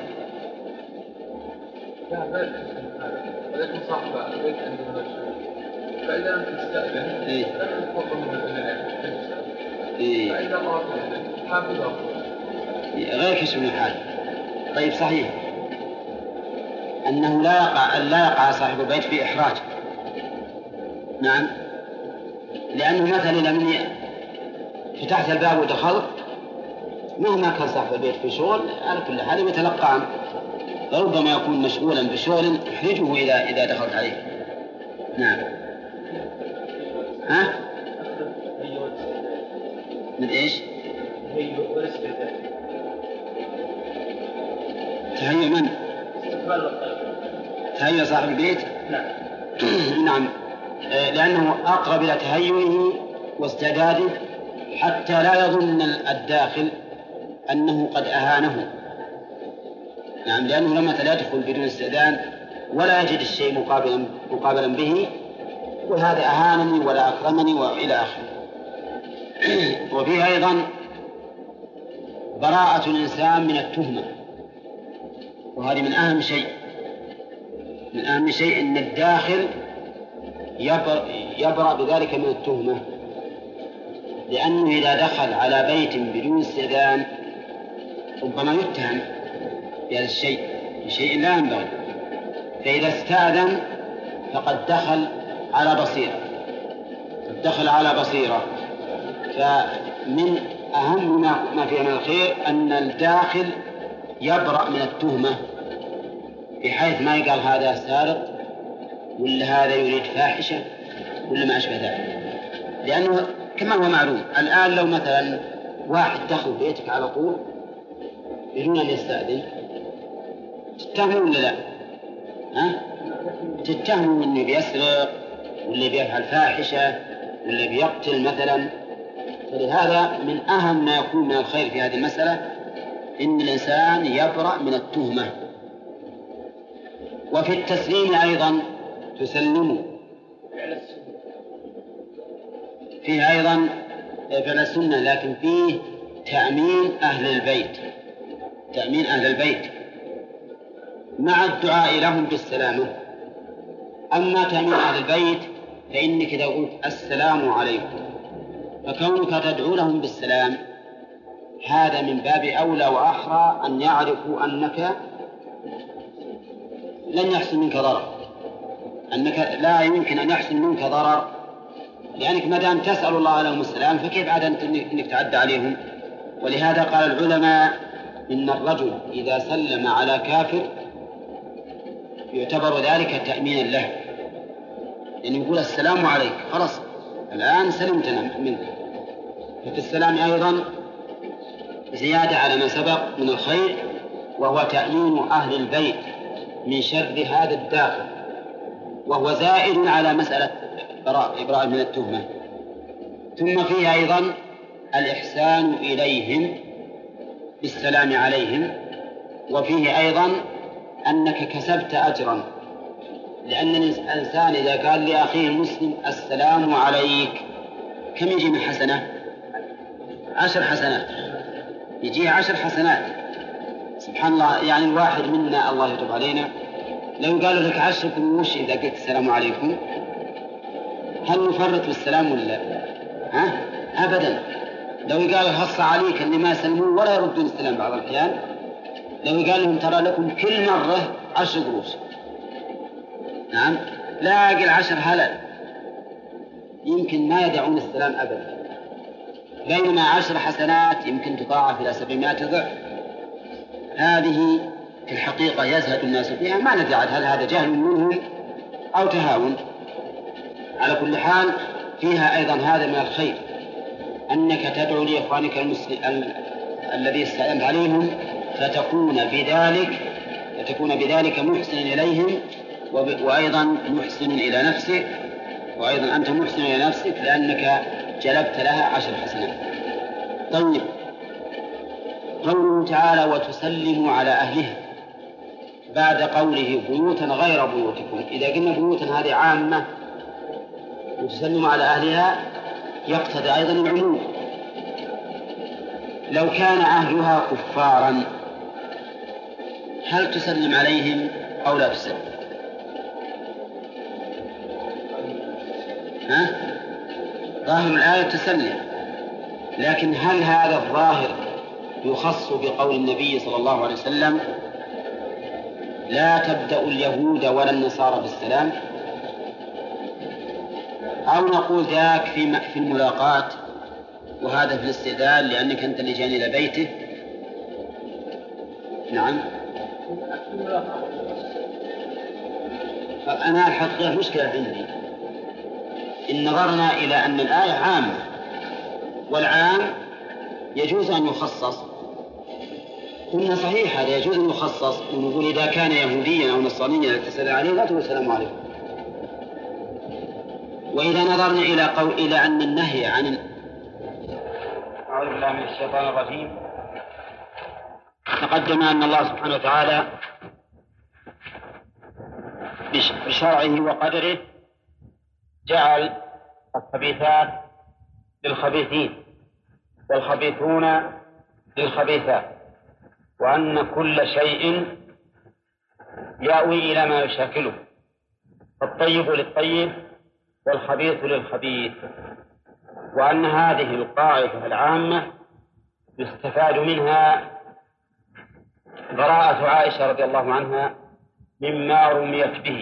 لا بل ولكن صاحب البيت عنده نفسه، فإذا لم تستأذن لم تفضل من الأذن، فإذا أردت حافظه غير كشف الحال. طيب صحيح أنه لا يقع صاحب البيت في إحراج. نعم. لأنه مثلا لما فتحت الباب ودخلت مهما كان صاحب البيت في شغل على كل حال يتلقى عنه، ربما يكون مشغولا بشغل يحرجه إذا دخلت عليه. نعم. ها؟ من إيش؟ تهيئ من؟ تهيئ صاحب البيت؟ نعم. لأنه أقرب إلى تهيئه واستعداده حتى لا يظن الداخل أنه قد أهانه. نعم. لأنه لما يدخل بدون استئذان ولا يجد الشيء مقابلا به، وهذا أهانني ولا أكرمني وإلى آخره. وفيه أيضا براءة الإنسان من التهمة، وهذه من أهم شيء أن الداخل يبرأ بذلك من التهمة، لأنه إذا دخل على بيت بدون استئذان ربما يتهم بهذا الشيء بشيء لا ينبغي، فإذا استأذن فقد دخل على بصيرة. فمن أهم ما فيه من الخير أن الداخل يبرأ من التهمة، بحيث ما يقال هذا سارق ولا هذا يريد فاحشة ولا ما أشبه ذلك. لأنه كما هو معلوم الآن لو مثلا واحد دخل بيتك على طول بدون أن يستأذن تتهمه ولا لا؟ تتهمه أنه بيسرق ولا بيفعل فاحشة ولا بيقتل مثلا. فلهذا من أهم ما يكون من الخير في هذه المسألة إن الإنسان يبرأ من التهمة. وفي التسليم أيضا تسلموا، فيه أيضا فعل السنة، لكن فيه تأمين أهل البيت مع الدعاء لهم بالسلامة. أما تأمين أهل البيت فإنك إذا قلت السلام عليكم فكونك تدعو لهم بالسلام هذا من باب أولى وأحرى أن يعرفوا أنك لن يحصل منك ضرر، أنك لا يمكن أن يحصل منك ضرر، لأنك ما دام تسأل الله لهم السلام فكيف عاد أنك تعدى عليهم. ولهذا قال العلماء إن الرجل إذا سلم على كافر يعتبر ذلك تأمينا له، لأنه يقول السلام عليك خلاص الآن سلمتنا منك. ففي السلام أيضا زيادة على ما سبق من الخير، وهو تأمين أهل البيت من شر هذا الداخل، وهو زائد على مسألة إبراء من التهمة. ثم فيه أيضا الإحسان إليهم بالسلام عليهم، وفيه أيضا أنك كسبت أجرا، لأن الإنسان إذا قال لأخيه المسلم السلام عليك كم يجي من حسنة؟ 10 حسنات، يجيه 10 حسنات. سبحان الله. يعني الواحد منا الله يتوب علينا لو قالوا لك 10 قروش إذا قلت السلام عليكم هل نفرط بالسلام ولا أبدا. لو قالوا هص عليك اللي ما يسلمون ولا يردون السلام بعض الأحيان، لو قال لهم ترى لكم كل مرة 10 قروش، نعم لا أقل 10 هلل، يمكن ما يدعون السلام أبدا، بينما 10 حسنات يمكن تضاعف إلى 700 ضعف. هذه في الحقيقة يزهد الناس فيها، ما ندري هل هذا جهل منهم أو تهاون. على كل حال فيها أيضا هذا من الخير، أنك تدعو لإخوانك الذي استأذنت عليهم فتكون بذلك وتكون بذلك محسنا إليهم وأيضا محسن إلى نفسك، وأيضا أنت محسن إلى نفسك لأنك جلبت لها 10 حسنات. طيب، قوله تعالى وتسلموا على أهلها بعد قوله بيوتا غير بيوتكم، إذا قلنا بيوتا هذه عامة وتسلموا على أهلها يقتضي أيضا العموم. لو كان أهلها كفارا هل تسلم عليهم أو لا تسلم؟ ظاهر الآية تسلم، لكن هل هذا الظاهر يخص بقول النبي صلى الله عليه وسلم لا تبدأ اليهود ولا النصارى بالسلام، أو نقول ذاك في الملاقاة وهذا في الاستئذان لأنك أنت اللي جاني إلى بيته؟ نعم. أنا الحقيقة مشكلة عندي إن نظرنا إلى أن الآية عامة، والعام يجوز أن يخصص. قلنا صحيح هذا يجوز أن يخصص، ونقول إذا كان يهوديا أو نصرانيا تسأل عليه لا تقول السلام عليكم. وإذا نظرنا إلى أن النهي عن أعوذ بالله من الشيطان الرجيم، تقدم أن الله سبحانه وتعالى بشرعه وقدره جعل الخبيثات للخبيثين والخبيثون للخبيثات، وأن كل شيء يأوي إلى ما يشاكله، فالطيب للطيب والخبيث للخبيث، وأن هذه القاعدة العامة يستفاد منها براءة عائشة رضي الله عنها مما رميت به.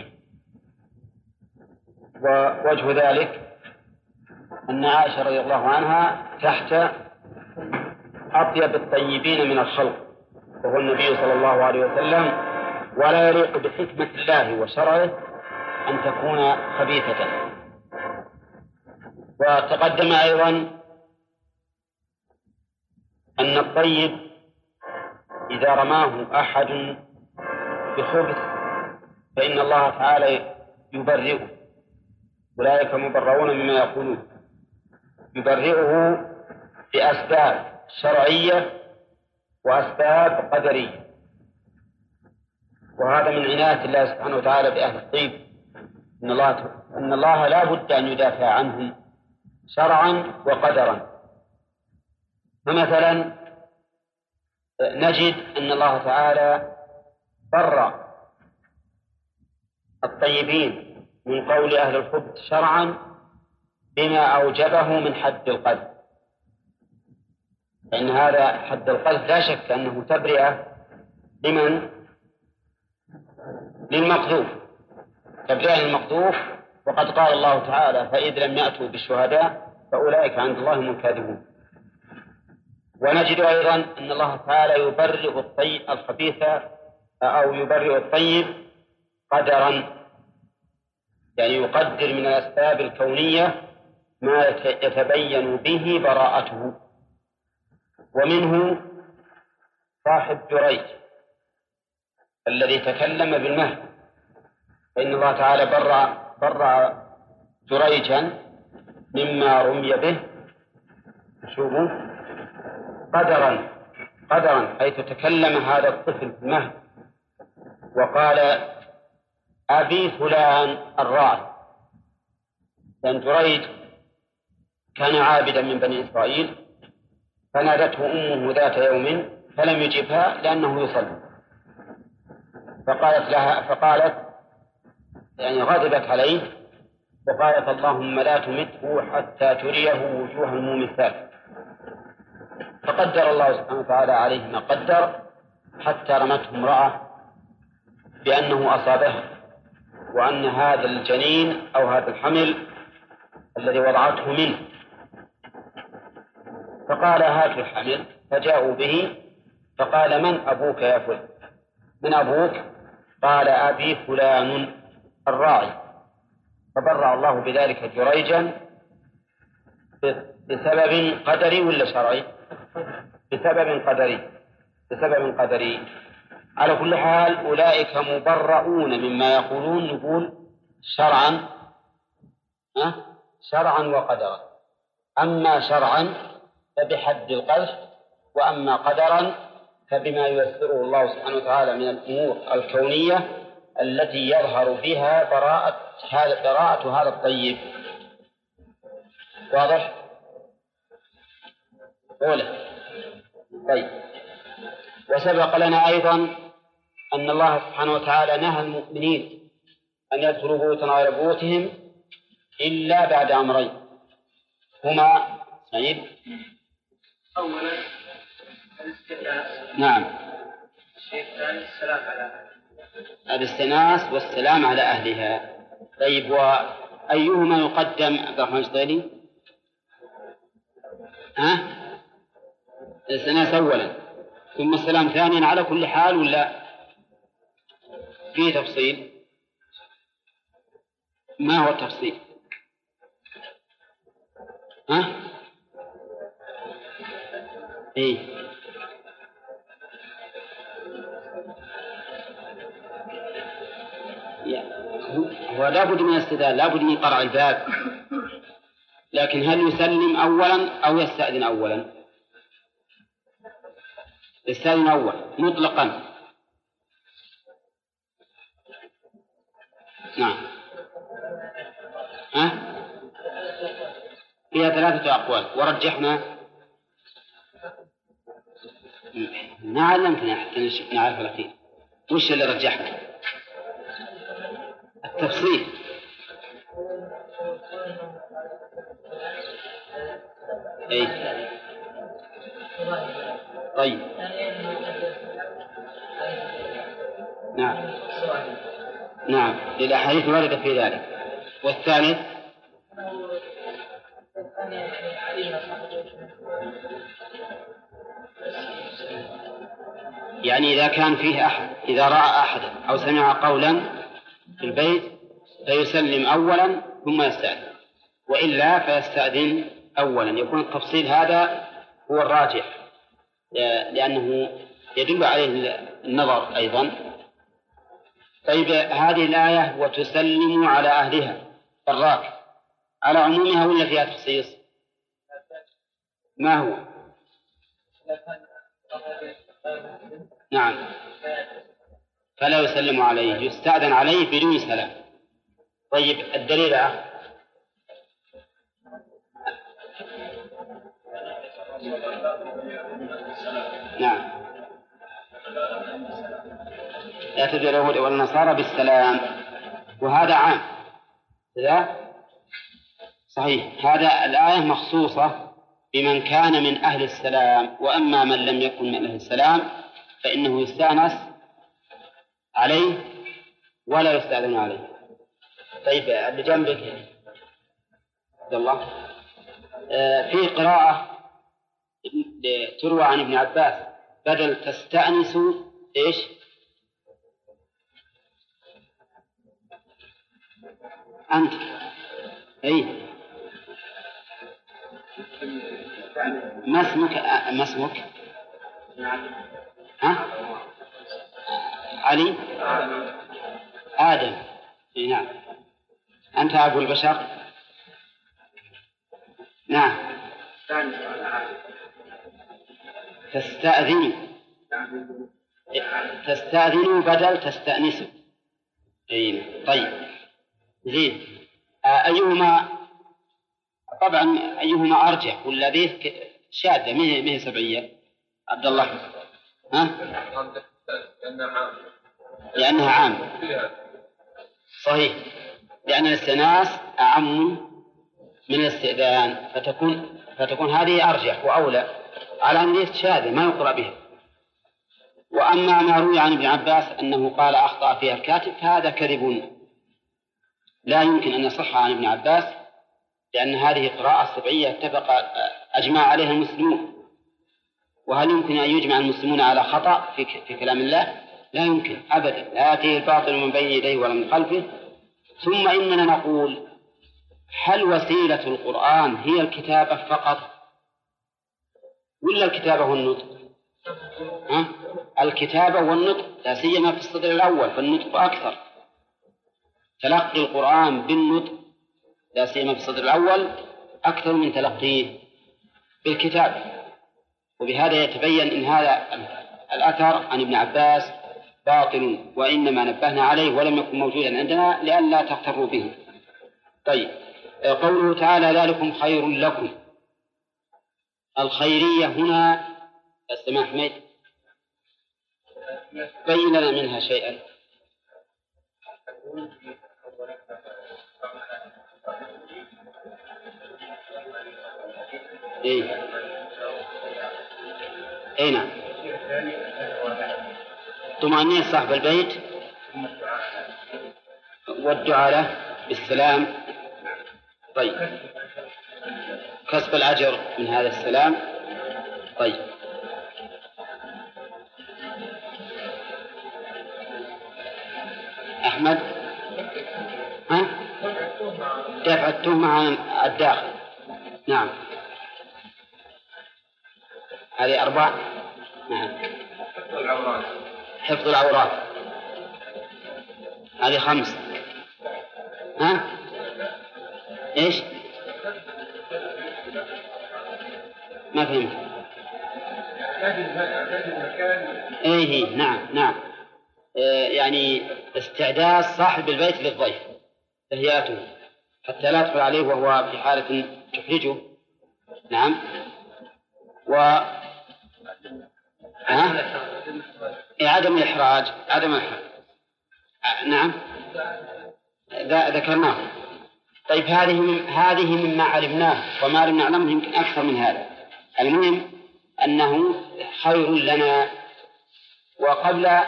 ووجه ذلك أن عائشة رضي الله عنها تحت أطيب الطيبين من الخلق وهو النبي صلى الله عليه وسلم، ولا يليق بحكمة الله وشرعه أن تكون خبيثة. وتقدم أيضا أن الطيب إذا رماه أحد بخبث فإن الله تعالى يبرئه، أولئك مبرؤون مما يقولون، يبرئه بأسباب شرعية وأسباب قدرية. وهذا من عناية الله سبحانه وتعالى بأهل الطيب، أن الله لا بد أن يدافع عنهم شرعا وقدرا. فمثلا نجد أن الله تعالى برأ الطيبين من قول أهل الخبث شرعا بما أوجبه من حد القذف، لأن هذا حد القذف لا شك أنه تبرئة للمقذوف، تبرئة للمقذوف، وقد قال الله تعالى فإذ لم يأتوا بالشهداء فأولئك عند الله هم الكاذبون. ونجد أيضا أن الله تعالى يبرئ الخبيث أو يبرئ الطيب قدرا، يعني يقدر من الأسباب الكونية ما يتبين به براءته. ومنه صاحب جريج الذي تكلم بالمهد، فإن الله تعالى برأ جريجا مما رمي به شوفوا قدرا حيث تكلم هذا الطفل بالمهد وقال أبي فلان الراعي، لأن جريج كان عابدا من بني إسرائيل، فنادته أمه ذات يوم فلم يجبها لأنه يصلي، فقالت يعني غضبت عليه وقالت اللهم لا تمته حتى تريه وجوه المومسات. فقدر الله سبحانه وتعالى عليه ما قدر حتى رمته امرأة بأنه أصابه، وأن هذا الجنين أو هذا الحمل الذي وضعته منه. فقال هات الحمل، فجاءوا به فقال من أبوك يا فلان؟ من أبوك؟ قال أبي فلان الراعي. فبرأ الله بذلك جريجا بسبب قدري ولا شرعي؟ بسبب قدري. على كل حال أولئك مبرؤون مما يقولون، نقول شرعا شرعا وقدرا. أما شرعا فبحد القذف، وأما قدرا فبما ييسره الله سبحانه وتعالى من الأمور الكونية التي يظهر فيها براءة هذا الطيب. واضح؟ أولى. طيب، وسبق لنا أيضا أن الله سبحانه وتعالى نهى المؤمنين أن يدخلوا بيوتا غير بيوتهم إلا بعد أمرين هما سعيد. أولا الاستئناس. نعم. الشيء الثاني السلام على أهلها. الاستئناس والسلام على أهلها. طيب، وأيهما يقدم عبد الرحمن الشطيلي؟ الاستئناس أولا ثم السلام ثانيا على كل حال، ولا فيه تفصيل؟ ما هو التفصيل؟ إيه؟ هو لابد من الاستئذان، لابد من قرع الباب، لكن هل يسلم أولا أو يستأذن أولا؟ يستأذن أولا مطلقا. نعم. فيها 3 أقوال ورجحنا ما علمتنا حتى نعرف الأخير. وش اللي رجحنا؟ التفصيل. أي. طيب. نعم. نعم، للأحاديث وردت في ذلك. والثالث يعني إذا كان فيه أحد، إذا رأى أحدا أو سمع قولا في البيت فيسلم أولا ثم يستأذن، وإلا فيستأذن أولا. يكون التفصيل هذا هو الراجح، لأنه يدل عليه النظر أيضا. طيب، هذه الآية وتسلم على أهلها براك على عمومها ولا فيها تخصيص؟ ما هو؟ نعم، فلا يسلم عليه، يستأذن عليه بدون سلام. طيب، الدليل نعم، لا تدعوا اليهود والنصارى بالسلام، وهذا عام. لا صحيح، هذا الآية مخصوصة بمن كان من أهل السلام، وأما من لم يكن من أهل السلام فإنه يستأنس عليه ولا يستأذن عليه. طيب، اللي جنبك عبد الله، في قراءة تروى عن ابن عباس بدل تستأنسوا إيش؟ أنت أي ما اسمك علي آدم. نعم، أنت أبو البشر. نعم، تستأذنوا بدل تستأنسوا. طيب، زين. أيهما طبعا أيهما أرجح؟ ولا ذي شاذة مه سبعية عبد الله؟ لأنها عام. صحيح، لأن الاستئناس أعم من الاستئذان، فتكون هذه أرجح وأولى على أن ليست شاذة ما يقرأ بها. وأما ما روي عن ابن عباس أنه قال أخطأ فيها الكاتب فهذا كذب لا يمكن أن يصح عن ابن عباس، لأن هذه قراءة سبعية أجمع عليها المسلمون. وهل يمكن أن يجمع المسلمون على خطأ في كلام الله؟ لا يمكن أبدا، لا يأتيه الباطل من بين يديه ولا من خلفه. ثم إننا نقول هل وسيلة القرآن هي الكتابة فقط ولا الكتابة والنطق؟ الكتابة والنطق، لا سيما في الصدر الأول فالنطق أكثر. تلقي القرآن بالنطق لا سيما في الصدر الأول أكثر من تلقيه بالكتاب. وبهذا يتبين إن هذا الأثر عن ابن عباس باطل، وإنما نبهنا عليه ولم يكن موجودا عندنا لئلا تغتروا به. طيب، قوله تعالى ذلكم خير لكم، الخيرية هنا استمع حميد بين لنا منها شيئا. اي نعم، طمأنينة صاحب البيت والدعاء له بالسلام. طيب، كسب الأجر من هذا السلام. طيب، أحمد، ها؟ دفع التهمة عن الداخل. نعم، هذه 4. نعم، حفظ العورات هذه 5. ها؟ إيش؟ ما فهمت. إيه، نعم. يعني استعداد صاحب البيت للضيف، تهيئته حتى لا يدخل عليه وهو في حالة تحرجه. نعم. عدم الإحراج. نعم، ذكرناه. طيب، هذه مما علمناه، وما لم نعلمه يمكن أكثر من هذا. المهم أنه خير لنا. وقبل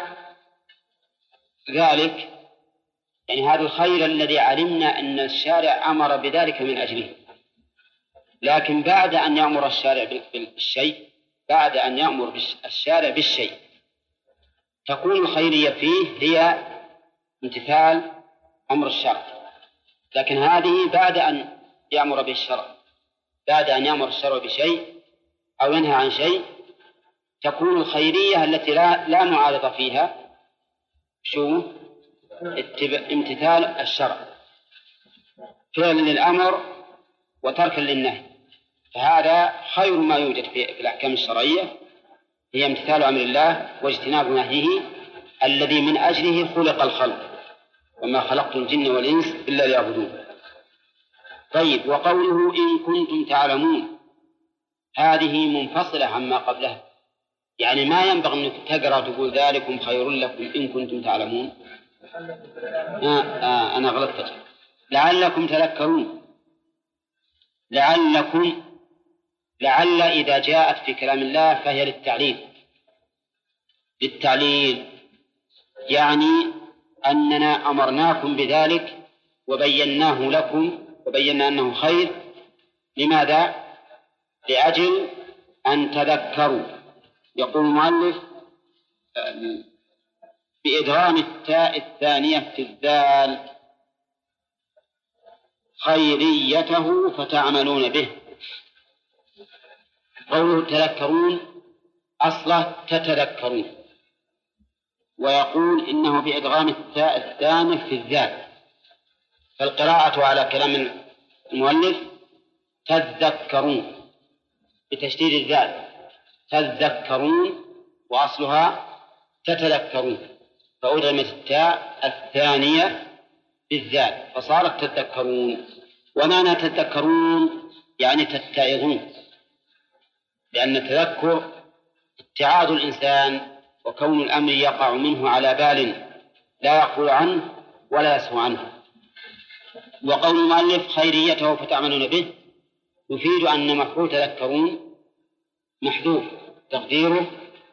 ذلك يعني هذا الخير الذي علمنا أن الشارع أمر بذلك من أجله، لكن بعد أن يأمر الشارع بالشيء تكون الخيرية فيه هي امتثال أمر الشرع. لكن هذه بعد أن يأمر الشرع بشيء أو ينهى عن شيء تكون الخيرية التي لا معارضة فيها امتثال الشرع، فعلا للأمر وتركا للنهي. فهذا خير ما يوجد في الأحكام الشرعية، هي امتثال أمر الله واجتناب نهيه الذي من أجله خلق الخلق، وما خلقت الجن والإنس إلا ليعبدون. طيب، وقوله إن كنتم تعلمون هذه منفصلة عما قبلها، يعني ما ينبغي أنك تقرأ تقول ذلكم خير لكم إن كنتم تعلمون. أنا غلطت. لعلكم تذكرون. لعل إذا جاءت في كلام الله فهي للتعليل، يعني أننا أمرناكم بذلك وبيناه لكم وبينا أنه خير. لماذا؟ لأجل أن تذكروا. يقول المؤلف بإدغام التاء الثانية في الذال خيريته فتعملون به. قوله تذكرون أصله تتذكرون، ويقول إنه بإدغام التاء الثانية في الذال، فالقراءة على كلام المؤلف تذكرون بتشديد الذال، تذكرون، وأصلها تتذكرون، فأدغمت التاء الثانية بالذال فصارت تذكرون. ومعنى تذكرون يعني تتعظون، لأن التذكر اتعاظ الإنسان وكون الأمر يقع منه على بال لا يغفل عنه ولا يسهو عنه. وقول المؤلف خيريته فتعملون به يفيد أن مفعول تذكرون محذوف تقديره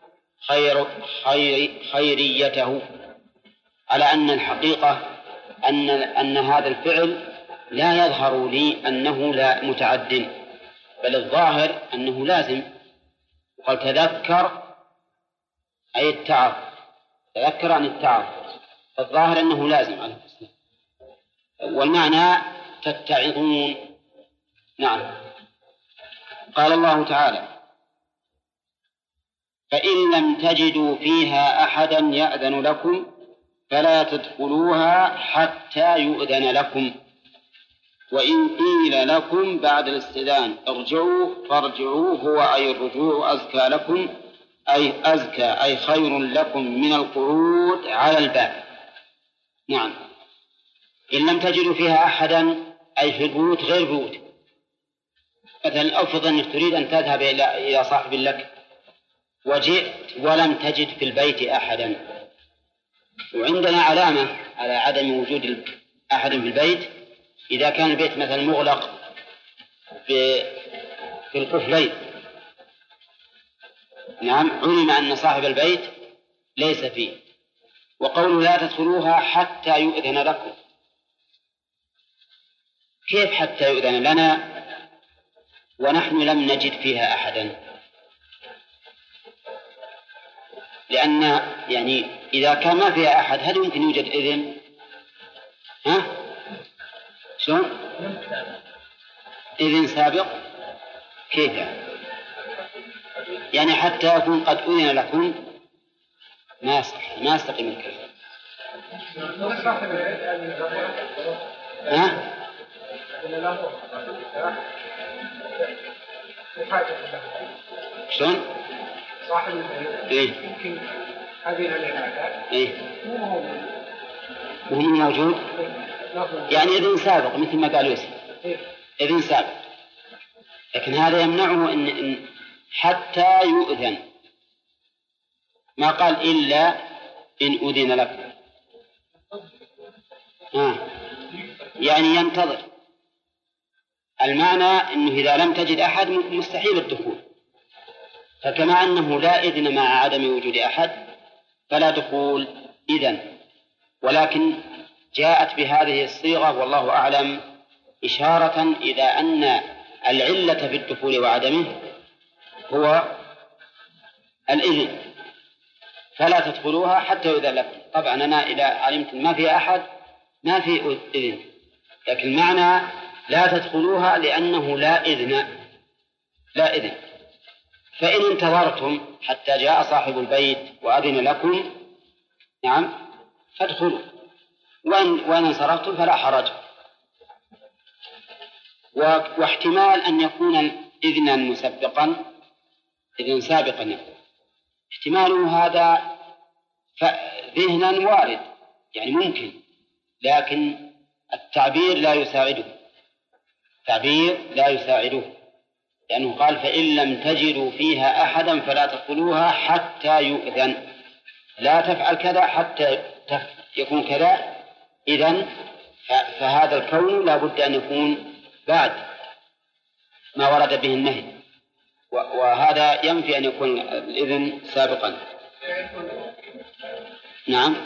خيريته، على أن الحقيقة أن هذا الفعل لا يظهر لي أنه لا متعد، بل الظاهر أنه لازم. وقال تذكر أي التعظ، تذكر عن التعظ، فالظاهر أنه لازم على التسليم، والمعنى تتعظون. نعم. قال الله تعالى فإن لم تجدوا فيها أحدا يأذن لكم فلا تدخلوها حتى يؤذن لكم، وإن قيل لكم بعد الاستئذان ارجعوا فارجعوا، هو أي الرجوع أزكى لكم، أي خير لكم من القعود على الباب. نعم. إن لم تجدوا فيها أحدا أي في البيوت غير بيوت، مثلا أفرض أنك تريد أن تذهب إلى صاحب لك وجئت ولم تجد في البيت أحدا، وعندنا علامة على عدم وجود أحد في البيت إذا كان البيت مثلا مغلق في القفلين، نعم، علم أن صاحب البيت ليس فيه. وقوله لا تدخلوها حتى يؤذن لكم، كيف حتى يؤذن لنا ونحن لم نجد فيها أحدا؟ لأن يعني إذا كان ما فيها أحد هل يمكن يوجد إذن؟ ها؟ شلون؟ إذن سابق؟ كيف يعني حتى يكون قد أذن لكم؟ ما يصح، ما يستقيم الكلام. ها؟ شلون؟ صاحب البيت يمكن هذه العبادات مو موجود، يعني إذن سابق مثل ما قال يوسف، إذن سابق، لكن هذا يمنعه إن حتى يؤذن، ما قال إلا إن أذن لكم، يعني ينتظر. المعنى أنه إذا لم تجد أحد مستحيل الدخول، فكما أنه لا إذن مع عدم وجود أحد فلا دخول إذن، ولكن جاءت بهذه الصيغة والله أعلم إشارة إلى أن العلة في الدخول وعدمه هو الإذن، فلا تدخلوها حتى يؤذن لكم. طبعا أنا إذا علمت ما في أحد ما في إذن، لكن معنى لا تدخلوها لأنه لا إذن، لا إذن. فإن انتظرتم حتى جاء صاحب البيت وأذن لكم، نعم، فادخلوا، وإن انصرفتم فلا حرج. واحتمال أن يكون إذنا مسبقا، إذن سابقا يكون احتماله هذا ذهنا وارد، يعني ممكن، لكن التعبير لا يساعده، التعبير لا يساعده، لأنه قال فإن لم تجدوا فيها أحدا فلا تدخلوها حتى يؤذن، لا تفعل كذا حتى يكون كذا. إذن فهذا الكون لا بد أن يكون بعد ما ورد به النهي، وهذا ينفي أن يكون الإذن سابقا. نعم،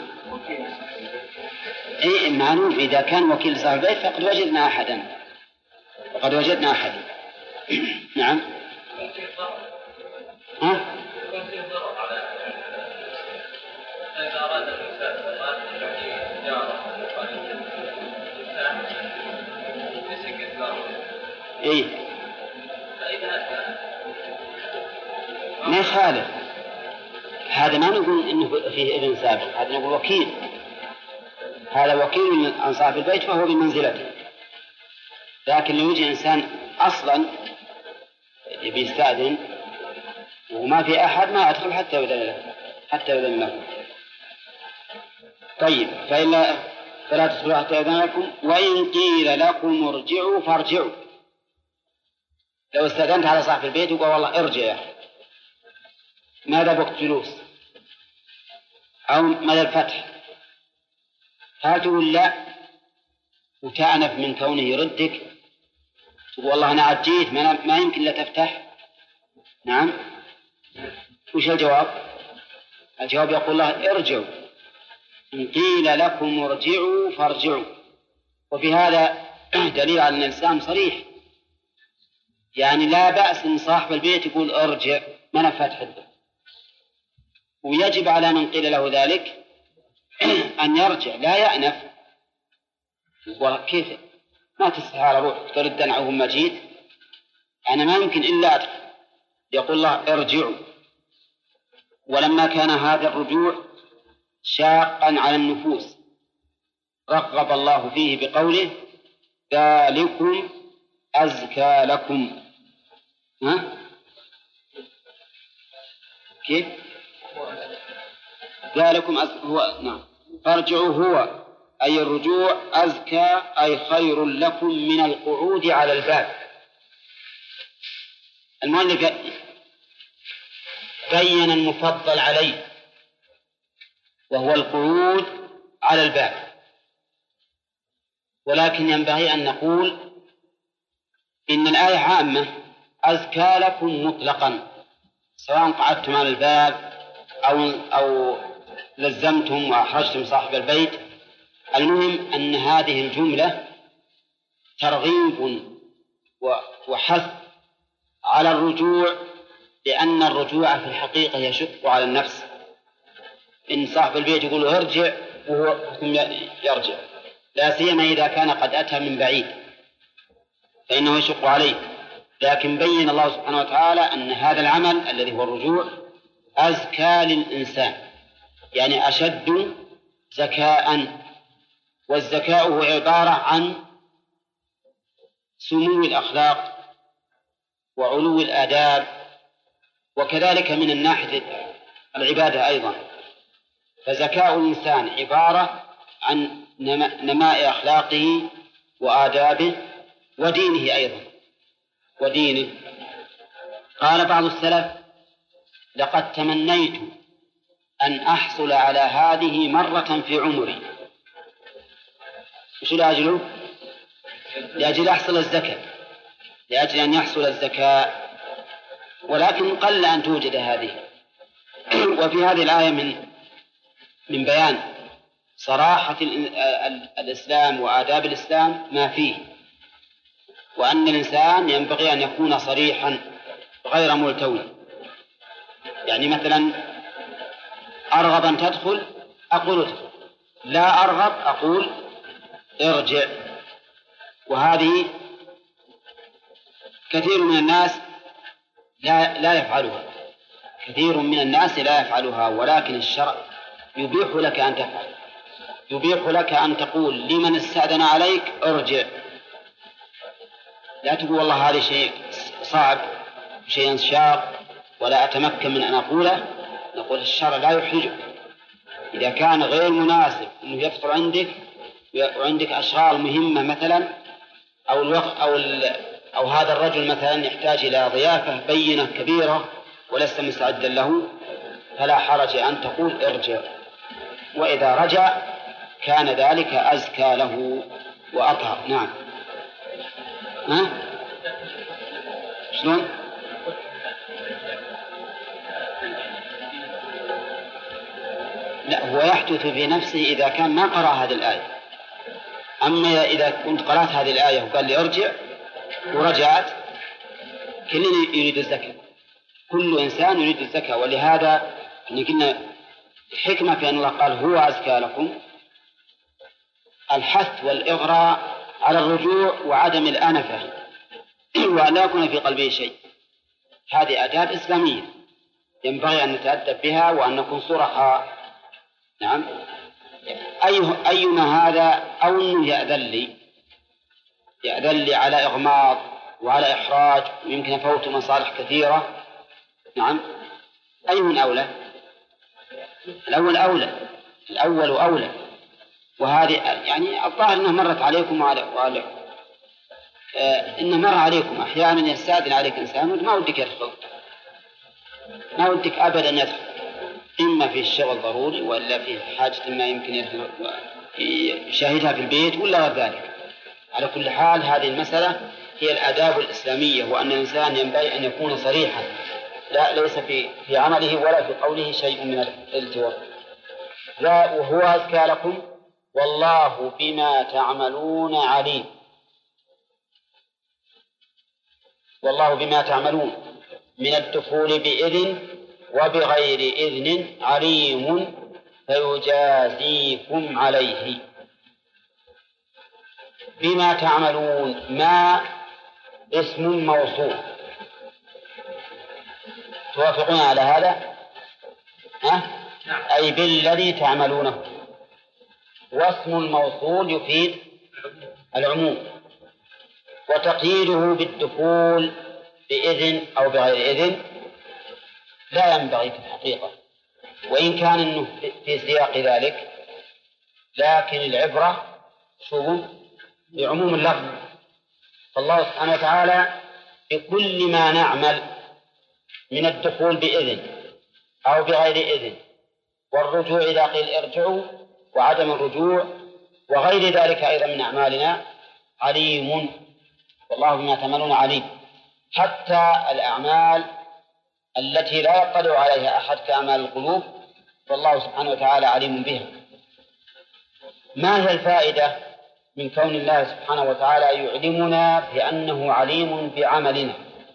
أي معلوم إذا كان وكيل صاحب البيت فقد وجدنا أحدا، وقد وجدنا أحدا. نعم. ها؟ إذا أراد الإنسان إيه؟ ما يخالف، هذا ما نقول إنه فيه إذن سابق، هذا نقول وكيل، هذا وكيل عن صاحب البيت فهو بمنزلته. لكن لو يجي إنسان أصلا يبي يستأذن وما في أحد ما أدخل حتى يؤذن له. طيب، فلا تدخلوا حتى يؤذن لكم، وإن قيل لكم ارجعوا فارجعوا. لو استأذنت على صاحب البيت وقال والله ارجع يا أخي، ماذا بك جلوس أو ماذا الفتح، هل تقول لا وتعنف من كونه يردك، تقول والله أنا عجيت ما يمكن لا تفتح؟ نعم. وش الجواب؟ الجواب يقول الله ارجعوا، إن قيل لكم ارجعوا فارجعوا. وفي هذا دليل على أن الإسلام صريح، يعني لا بأس إن صاحب البيت يقول ارجع ما نفتح البيت، ويجب على من قيل له ذلك أن يرجع لا يأنف. وكيف ما تستحال روح ترد عنهم مجيد، أنا ما يمكن إلا أدخل، يقول الله ارجعوا، ولما كان هذا الرجوع شاقا على النفوس رغب الله فيه بقوله ذلكم أزكى لكم. ها؟ كيف؟ ذلكم هو نعم فارجعوا هو أي الرجوع أزكى أي خير لكم من القعود على الباب. المؤلف بين المفضل عليه وهو القعود على الباب، ولكن ينبغي أن نقول إن الآية عامة أزكى لكم مطلقا سواء قعدتم على الباب أو لزمتم وأحرجتم صاحب البيت. المهم أن هذه الجملة ترغيب وحث على الرجوع، لأن الرجوع في الحقيقة يشق على النفس. إن صاحب البيت يقول ارجع وهو يرجع، لا سيما إذا كان قد أتى من بعيد فإنه يشق عليه. لكن بين الله سبحانه وتعالى أن هذا العمل الذي هو الرجوع أزكى للإنسان، يعني أشد زكاء. والزكاء هو عبارة عن سمو الأخلاق وعلو الآداب، وكذلك من الناحية العبادة أيضا. فزكاء الإنسان عبارة عن نماء أخلاقه وآدابه ودينه أيضا ودينه. قال بعض السلف لقد تمنيت أن أحصل على هذه مرة في عمري. وش لأجله؟ لأجل أحصل الزكاة، لأجل أن يحصل الزكاة، ولكن قل أن توجد هذه. وفي هذه الآية من بيان صراحة الإسلام وآداب الإسلام ما فيه، وأن الإنسان ينبغي أن يكون صريحا غير ملتوي. يعني مثلا أرغب أن تدخل أقول ادخل، لا أرغب أقول ارجع. وهذه كثير من الناس لا يفعلها، كثير من الناس لا يفعلها، ولكن الشرع يبيح لك أن تفعل، يبيح لك أن تقول لمن استأذن عليك ارجع. لا تقول والله هذا شيء صعب شيء شاق ولا أتمكن من أن أقوله. نقول الشرع لا يحرجك. إذا كان غير مناسب أنه يدخل عندك وعندك أشغال مهمة مثلا أو الوقت أو هذا الرجل مثلا يحتاج إلى ضيافة بينة كبيرة ولست مستعدا له، فلا حرج أن تقول ارجع. وإذا رجع كان ذلك أزكى له وأطهر. نعم. ها؟ شلون؟ لا، هو يحدث في نفسه إذا كان ما قرأ هذه الآية. أما إذا كنت قرأت هذه الآية وقال لي ارجع ورجعت، كلنا يريد الزكاة، كل إنسان يريد الزكاة. ولهذا قلنا الحكمة في أن الله قال هو أزكى لكم، الحث والإغراء على الرجوع وعدم الأنفة وأن لا يكون في قلبه شيء. هذه آداب إسلامية ينبغي أن نتأدب بها وأن نكون صرحاء. نعم. أيما هذا أو أنه يأذن لي على إغماض وعلى إحراج ويمكن أفوت مصالح كثيرة. نعم. أي من أولى؟ الأول أولى. وهذه يعني الظاهر أنها مرت عليكم وعلى إن مر عليكم أحيانا يستأذن عليك إنسان ما ودك يدخل، ما ودك أبدا يدخل، إما في الشغل ضروري ولا في حاجة ما يمكن يشاهدها في البيت ولا غير ذلك. على كل حال هذه المسألة هي الآداب الإسلامية، وأن الإنسان ينبغي أن يكون صريحا، لا ليس في عمله ولا في قوله شيء من الالتواء. لا، وهو أزكى لكم والله بما تعملون عليم. والله بما تعملون من الدخول بإذن وبغير إذن عليم فيجازيكم عليه. بما تعملون ما اسم موصول، توافقون على هذا؟ أي بالذي تعملونه. واسم الموصول يفيد العموم، وتقييده بالدخول بإذن أو بغير إذن لا ينبغي في الحقيقة، وإن كان إنه في سياق ذلك، لكن العبرة بعموم اللفظ. فالله سبحانه وتعالى بكل ما نعمل من الدخول بإذن أو بغير إذن، والرجوع إذا قيل ارجعوا، وعدم الرجوع، وغير ذلك أيضا من أعمالنا عليم، والله بما تعملون عليم. حتى الأعمال التي لا يطلع عليها أحد كأعمال القلوب فالله سبحانه وتعالى عليم بها. ما هي الفائدة من كون الله سبحانه وتعالى يعلمنا بأنه عليم بعملنا؟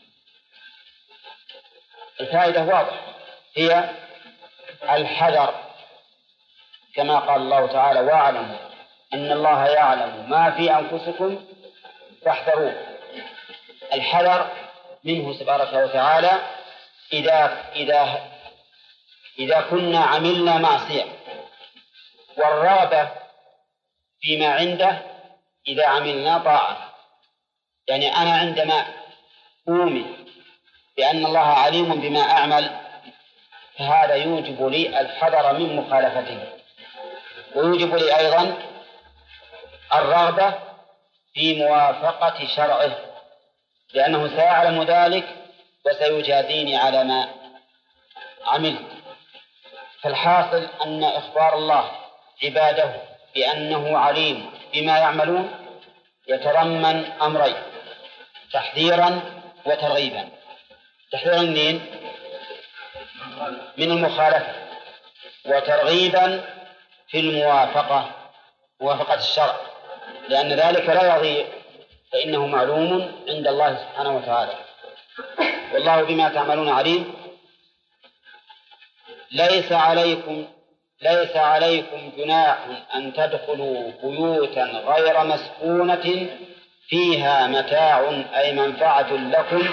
الفائدة واضحة، هي الحذر، كما قال الله تعالى: واعلموا أن الله يعلم ما في أنفسكم فاحذروه. الحذر منه سبحانه وتعالى إذا كنا عملنا معصية، والرغبة فيما عنده إذا عملنا طاعة. يعني أنا عندما أؤمن بأن الله عليم بما أعمل فهذا يوجب لي الحذر من مخالفته، ويوجب لي أيضا الرغبة في موافقة شرعه، لأنه سيعلم ذلك وسيجازيني على ما عملت. فالحاصل أن إخبار الله عباده بأنه عليم بما يعملون يتضمن أمرين: تحذيرا وترغيبا. تحذيرا من المخالفة، وترغيبا في موافقة الشرع، لأن ذلك لا يضيع، فإنه معلوم عند الله سبحانه وتعالى. والله بما تعملون عليم. ليس عليكم جناح أن تدخلوا بيوتا غير مسكونة فيها متاع أي منفعة لكم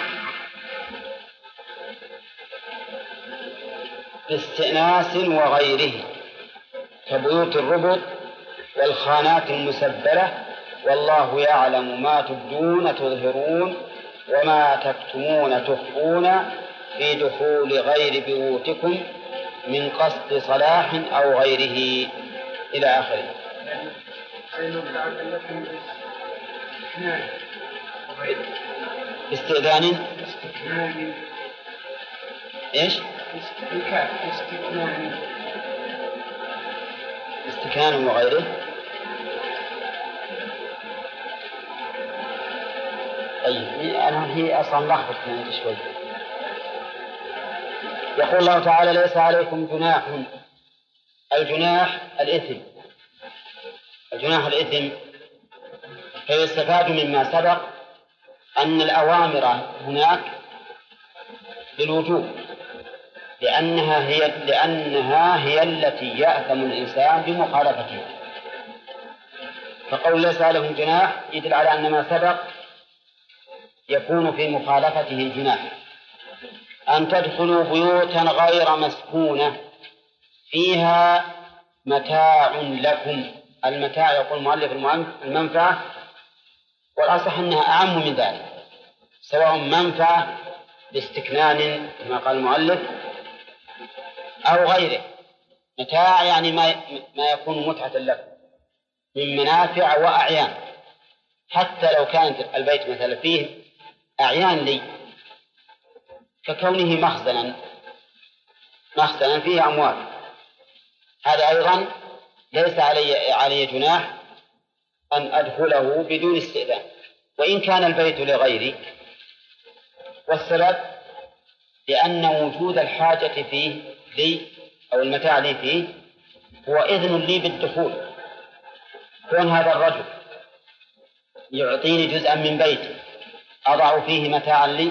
باستئناس وغيره، كبيوت الربط والخانات المسبلة، والله يعلم ما تبدون تظهرون وما تكتمون تخفون في دخول غير بيوتكم من قصد صلاح أو غيره إلى آخره. استئذان إيش؟ استكنان وغيره. طيب أنا هي أصلا لخبط من شوي. يقول الله تعالى: ليس عليكم جناح. الجناح الإثم، الجناح الإثم. فيستفاد مما سبق أن الأوامر هناك بالوجوب، لأنها هي التي يأثم الإنسان بمخالفتها. فقول ليس عليهم جناح يدل على أن ما سبق يكون في مخالفته الجناح. أن تدخلوا بيوتا غير مسكونة فيها متاع لكم. المتاع يقول المؤلف المنفعة، والأصح أنها أعم من ذلك، سواء منفعة باستكنان كما قال المؤلف أو غيره. متاع يعني ما يكون متعة لكم من منافع وأعيان، حتى لو كانت البيت مثلا فيه أعيان لي، ككونه مخزنا فيه أموال، هذا أيضا ليس علي جناح أن أدخله بدون استئذان، وإن كان البيت لغيري. والسبب لأن وجود الحاجة فيه لي أو المتاع لي فيه هو إذن لي بالدخول. كون هذا الرجل يعطيني جزءا من بيتي أضع فيه متاعا لي،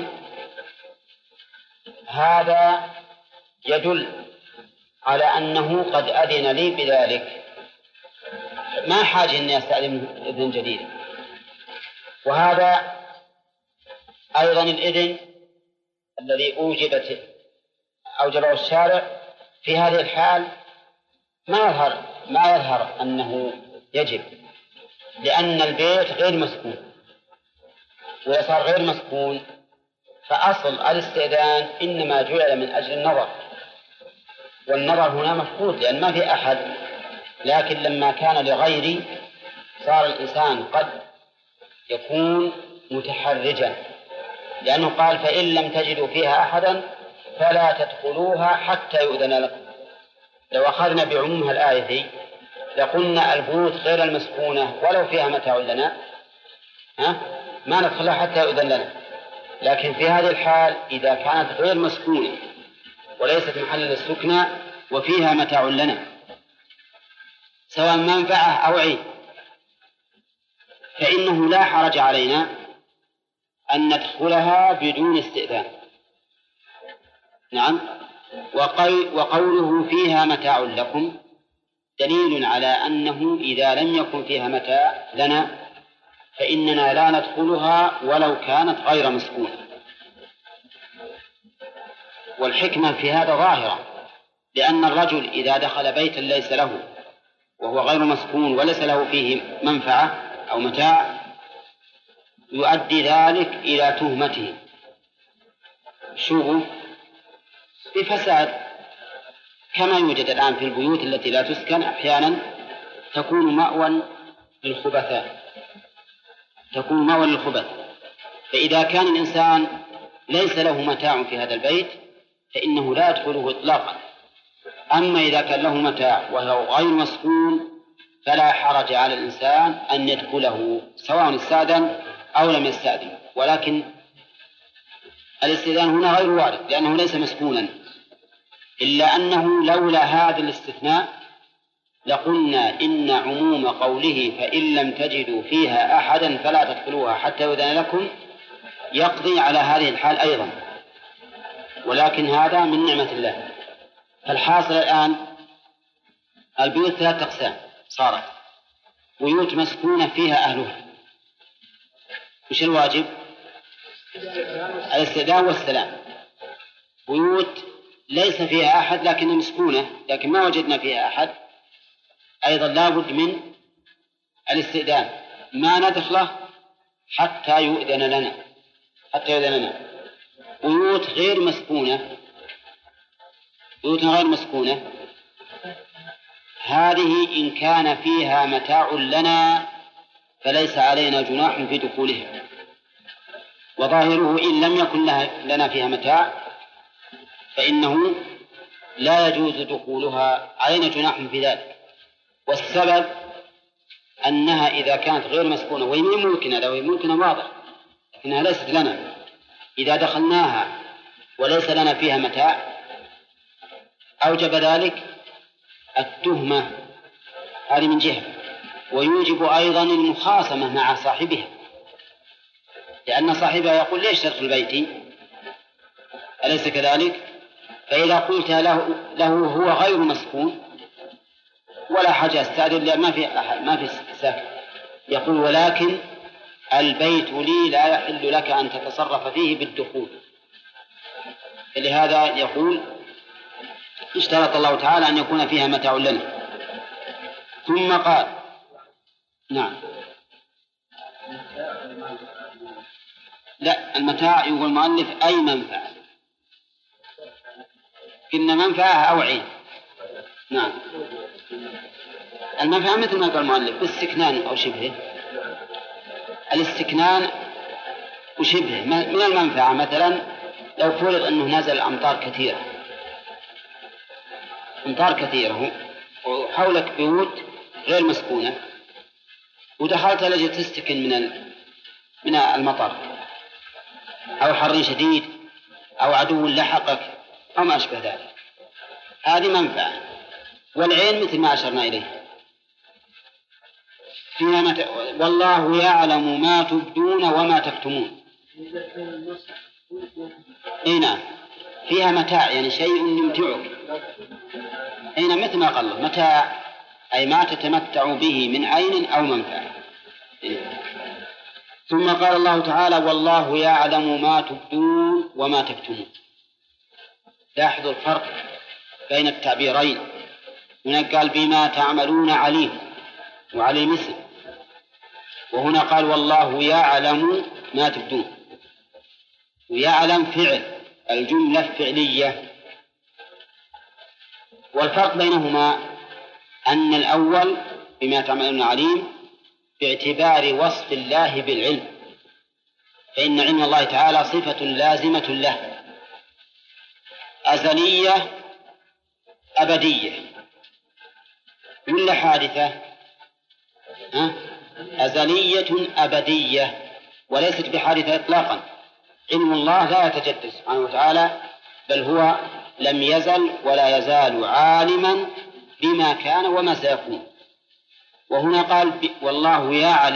هذا يدل على أنه قد أذن لي بذلك، ما حاجة أني أستأذن إذن جديد. وهذا أيضا الإذن الذي أوجبه الشارع في هذه الحال ما يظهر أنه يجب، لأن البيت غير مسكون، وإذا صار غير مسكون فأصل الاستئذان إنما جعل من أجل النظر، والنظر هنا مفقود لأن ما في أحد، لكن لما كان لغيري صار الإنسان قد يكون متحرجا، لأنه قال فإن لم تجدوا فيها أحدا فلا تدخلوها حتى يؤذن لكم. لو أخذنا بعمومها الآية دي لقلنا البيوت غير المسكونة ولو فيها متاع لنا ما ندخلها حتى يؤذن لنا، لكن في هذه الحال إذا كانت غير مسكونة وليست محل للسكنى وفيها متاع لنا سواء منفعة أو عين فإنه لا حرج علينا أن ندخلها بدون استئذان. نعم. وقوله فيها متاع لكم دليل على أنه إذا لم يكن فيها متاع لنا فإننا لا ندخلها ولو كانت غير مسكونة. والحكمة في هذا ظاهرة، لأن الرجل إذا دخل بيتا ليس له وهو غير مسكون وليس له فيه منفعة أو متاع يؤدي ذلك إلى تهمته بفساد، كما يوجد الآن في البيوت التي لا تسكن أحيانا تكون مأوى للخبثاء، فإذا كان الإنسان ليس له متاع في هذا البيت فإنه لا يدخله إطلاقا. أما إذا كان له متاع وهو غير مسكون فلا حرج على الإنسان أن يدخله سواء استأذن أو لم يستأذن، ولكن الاستئذان هنا غير وارد لأنه ليس مسكونا، إلا أنه لولا هذا الاستثناء لقلنا إن عموم قوله فإن لم تجدوا فيها أحدا فلا تدخلوها حتى يؤذن لكم يقضي على هذه الحال أيضا، ولكن هذا من نعمة الله. فالحاصل الآن البيوت 3 أقسام صارت، بيوت مسكونة فيها أهلها، وش الواجب؟ الاستئذان والسلام. بيوت ليس فيها أحد لكنها مسكونة لكن ما وجدنا فيها أحد أيضا لا بد من الاستئذان، ما ندخله حتى يؤذن لنا. بيوت غير مسكونة هذه إن كان فيها متاع لنا فليس علينا جناح في دخولها، وظاهره إن لم يكن لنا فيها متاع فإنه لا يجوز دخولها، علينا جناح في ذلك. والسبب أنها إذا كانت غير مسكونة وهي ممكنة، لو هي ممكنة واضح لكنها ليست لنا، إذا دخلناها وليس لنا فيها متاع أوجب ذلك التهمة، هذه من جهة، ويوجب أيضا المخاصمة مع صاحبها، لأن صاحبها يقول ليش تدخل بيتي؟ أليس كذلك؟ فإذا قلت له هو غير مسكون ولا حاجة استأذن لأن ما في ساكن، يقول ولكن البيت لي لا يحل لك أن تتصرف فيه بالدخول. لهذا يقول اشترط الله تعالى أن يكون فيها متاع لنا. ثم قال نعم لا، المتاع يقول المؤلف أي منفعة، إن منفعة أو عين. نعم، المنفعة مثل ما قال المؤلف باستكنان أو شبهه، الاستكنان وشبهه من المنفعة. مثلا لو فرض أنه نزل أمطار كثيرة وحولك بيوت غير مسكونة ودخلت لجي تستكن من المطر أو حر شديد أو عدو لحقك أو ما أشبه ذلك، هذه منفعة. والعين مثل ما أشرنا إليه والله يعلم ما تبدون وما تكتمون. نعم، فيها متاع يعني شيء يمتعك، مثل ما قال الله متاع أي ما تتمتع به من عين أو منفعة. ثم قال الله تعالى والله يعلم ما تبدون وما تكتمون. لاحظوا الفرق بين التعبيرين. هنا قال بما تعملون عليم وعليم اسم، وهنا قال والله يعلم ما تبدون، ويعلم فعل، الجملة فعلية. والفرق بينهما أن الأول بما تعملون عليم باعتبار وصف الله بالعلم، فإن علم الله تعالى صفة لازمة له أزلية أبدية، ولا حادثة؟ أزلية أبدية وليست بحادثة إطلاقا. علم الله لا يتجدد سبحانه وتعالى، بل هو لم يزل ولا يزال عالما بما كان وما سيكون. وهنا قال والله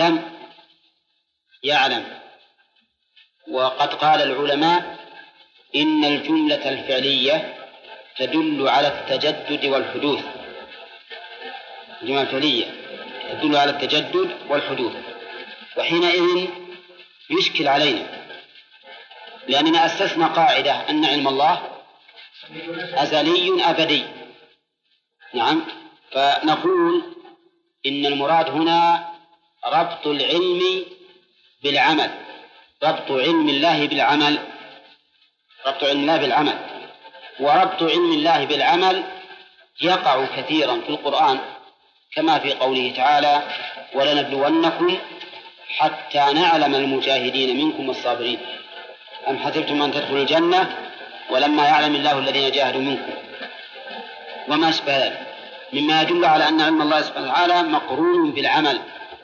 يعلم. وقد قال العلماء إن الجملة الفعلية تدل على التجدد والحدوث، الجملة الفعلية تدل على التجدد والحدوث، وحينئذ يشكل علينا، لأننا أسسنا قاعدة أن علم الله أزلي أبدي. نعم، فنقول إن المراد هنا ربط العلم بالعمل، ربط علم الله بالعمل، ربط علم الله بالعمل. وربط علم الله بالعمل يقع كثيرا في القرآن، كما في قوله تعالى ولنبلونكم حتى نعلم المجاهدين منكم والصابرين أم حسبتم أن تدخلوا الجنة ولما يعلم الله الذين جاهدوا منكم وما أشبه ذلك، مما يدل على أن علم الله سبحانه وتعالى مقرون بالعمل،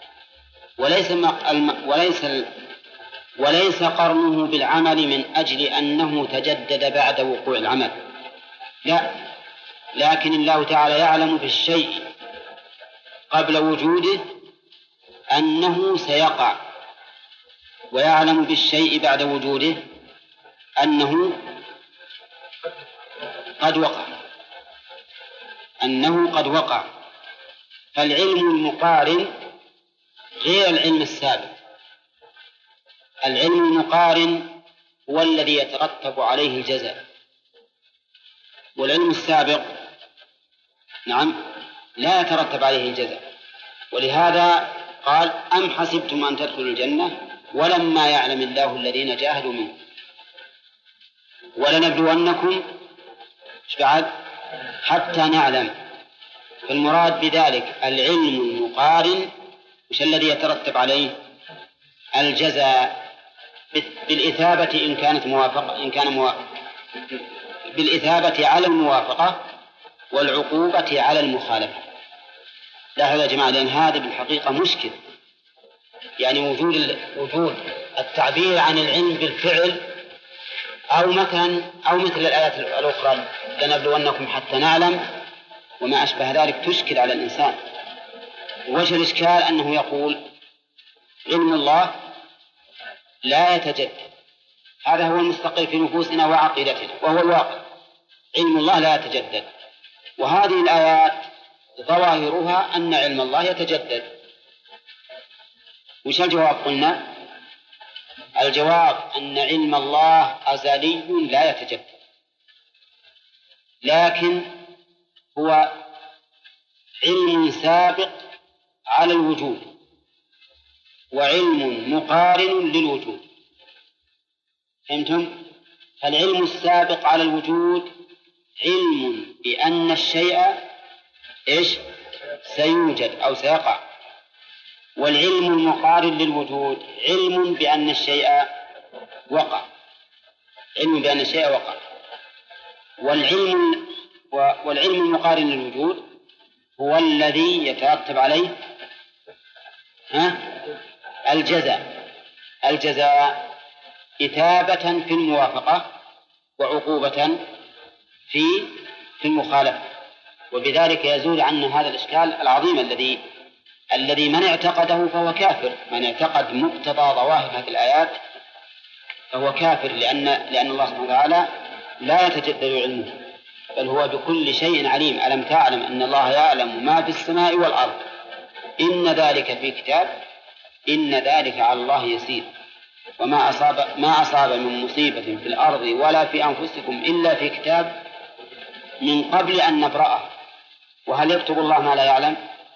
وليس قرنه بالعمل من أجل أنه تجدد بعد وقوع العمل، لا، لكن الله تعالى يعلم بالشيء قبل وجوده أنه سيقع، ويعلم بالشيء بعد وجوده أنه قد وقع. فالعلم المقارن غير العلم السابق. العلم المقارن هو الذي يترتب عليه الجزاء، والعلم السابق نعم لا يترتب عليه الجزاء. ولهذا قال أم حسبتم أن تدخلوا الجنة ولما يعلم الله الذين جاهدوا منكم ولنبلونكم حتى نعلم. فالمراد بذلك العلم المقارن وش الذي يترتب عليه الجزاء بالإثابة إن كانت موافقة، بالإثابة على الموافقة والعقوبة على المخالفة. لا هذا يا جماعة، لأن هذا بالحقيقة مشكل، يعني وجود التعبير عن العلم بالفعل أو مثل الآيات الأخرى لنبلونكم حتى نعلم وما أشبه ذلك تشكل على الإنسان. وجه الإشكال أنه يقول علم الله لا يتجدد، هذا هو المستقر في نفوسنا وعقيدتنا وهو الواقع، علم الله لا يتجدد. وهذه الآيات ظواهرها أن علم الله يتجدد. وش الجواب؟ قلنا الجواب أن علم الله أزلي لا يتجدد، لكن هو علم سابق على الوجود وعلم مقارن للوجود. فهمتم؟ فالعلم السابق على الوجود علم بأن الشيء سيوجد أو سيقع، والعلم المقارن للوجود علم بأن الشيء وقع، علم بأن الشيء وقع. والعلم المقارن للوجود هو الذي يترتب عليه الجزاء إثابة في الموافقة وعقوبة في المخالفة. وبذلك يزول عنا هذا الإشكال العظيم الذي من اعتقده فهو كافر. من اعتقد مقتضى ظواهر هذه الآيات فهو كافر، لأن الله سبحانه وتعالى لا يتجدد علمه، بل هو بكل شيء عليم. ألم تعلم أن الله يعلم ما في السماء والأرض إن ذلك في كتاب إن ذلك على الله يسير وما أصاب من مصيبة في الأرض ولا في أنفسكم إلا في كتاب من قبل أن نبرأه. وهل يكتب الله ما لا يعلم؟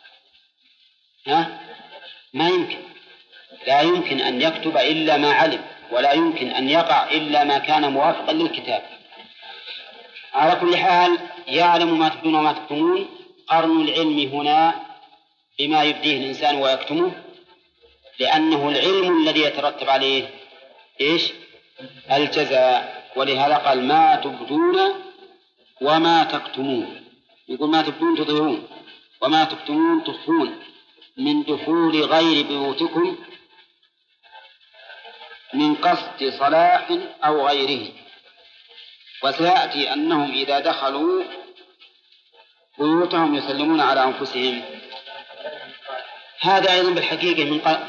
ما يمكن، لا يمكن أن يكتب إلا ما علم، ولا يمكن أن يقع إلا ما كان موافقا للكتاب. على كل حال يعلم ما تبدون وما تكتمون. قرن العلم هنا بما يبديه الإنسان ويكتمه، لأنه العلم الذي يترتب عليه الجزاء. ولهذا قال ما تبدون وما تكتمون. يقول ما تبدون تظهرون، وما تكتمون تخفون من دخول غير بيوتكم من قصد صلاح أو غيره. وسيأتي أنهم إذا دخلوا بيوتهم يسلمون على أنفسهم. هذا أيضا بالحقيقة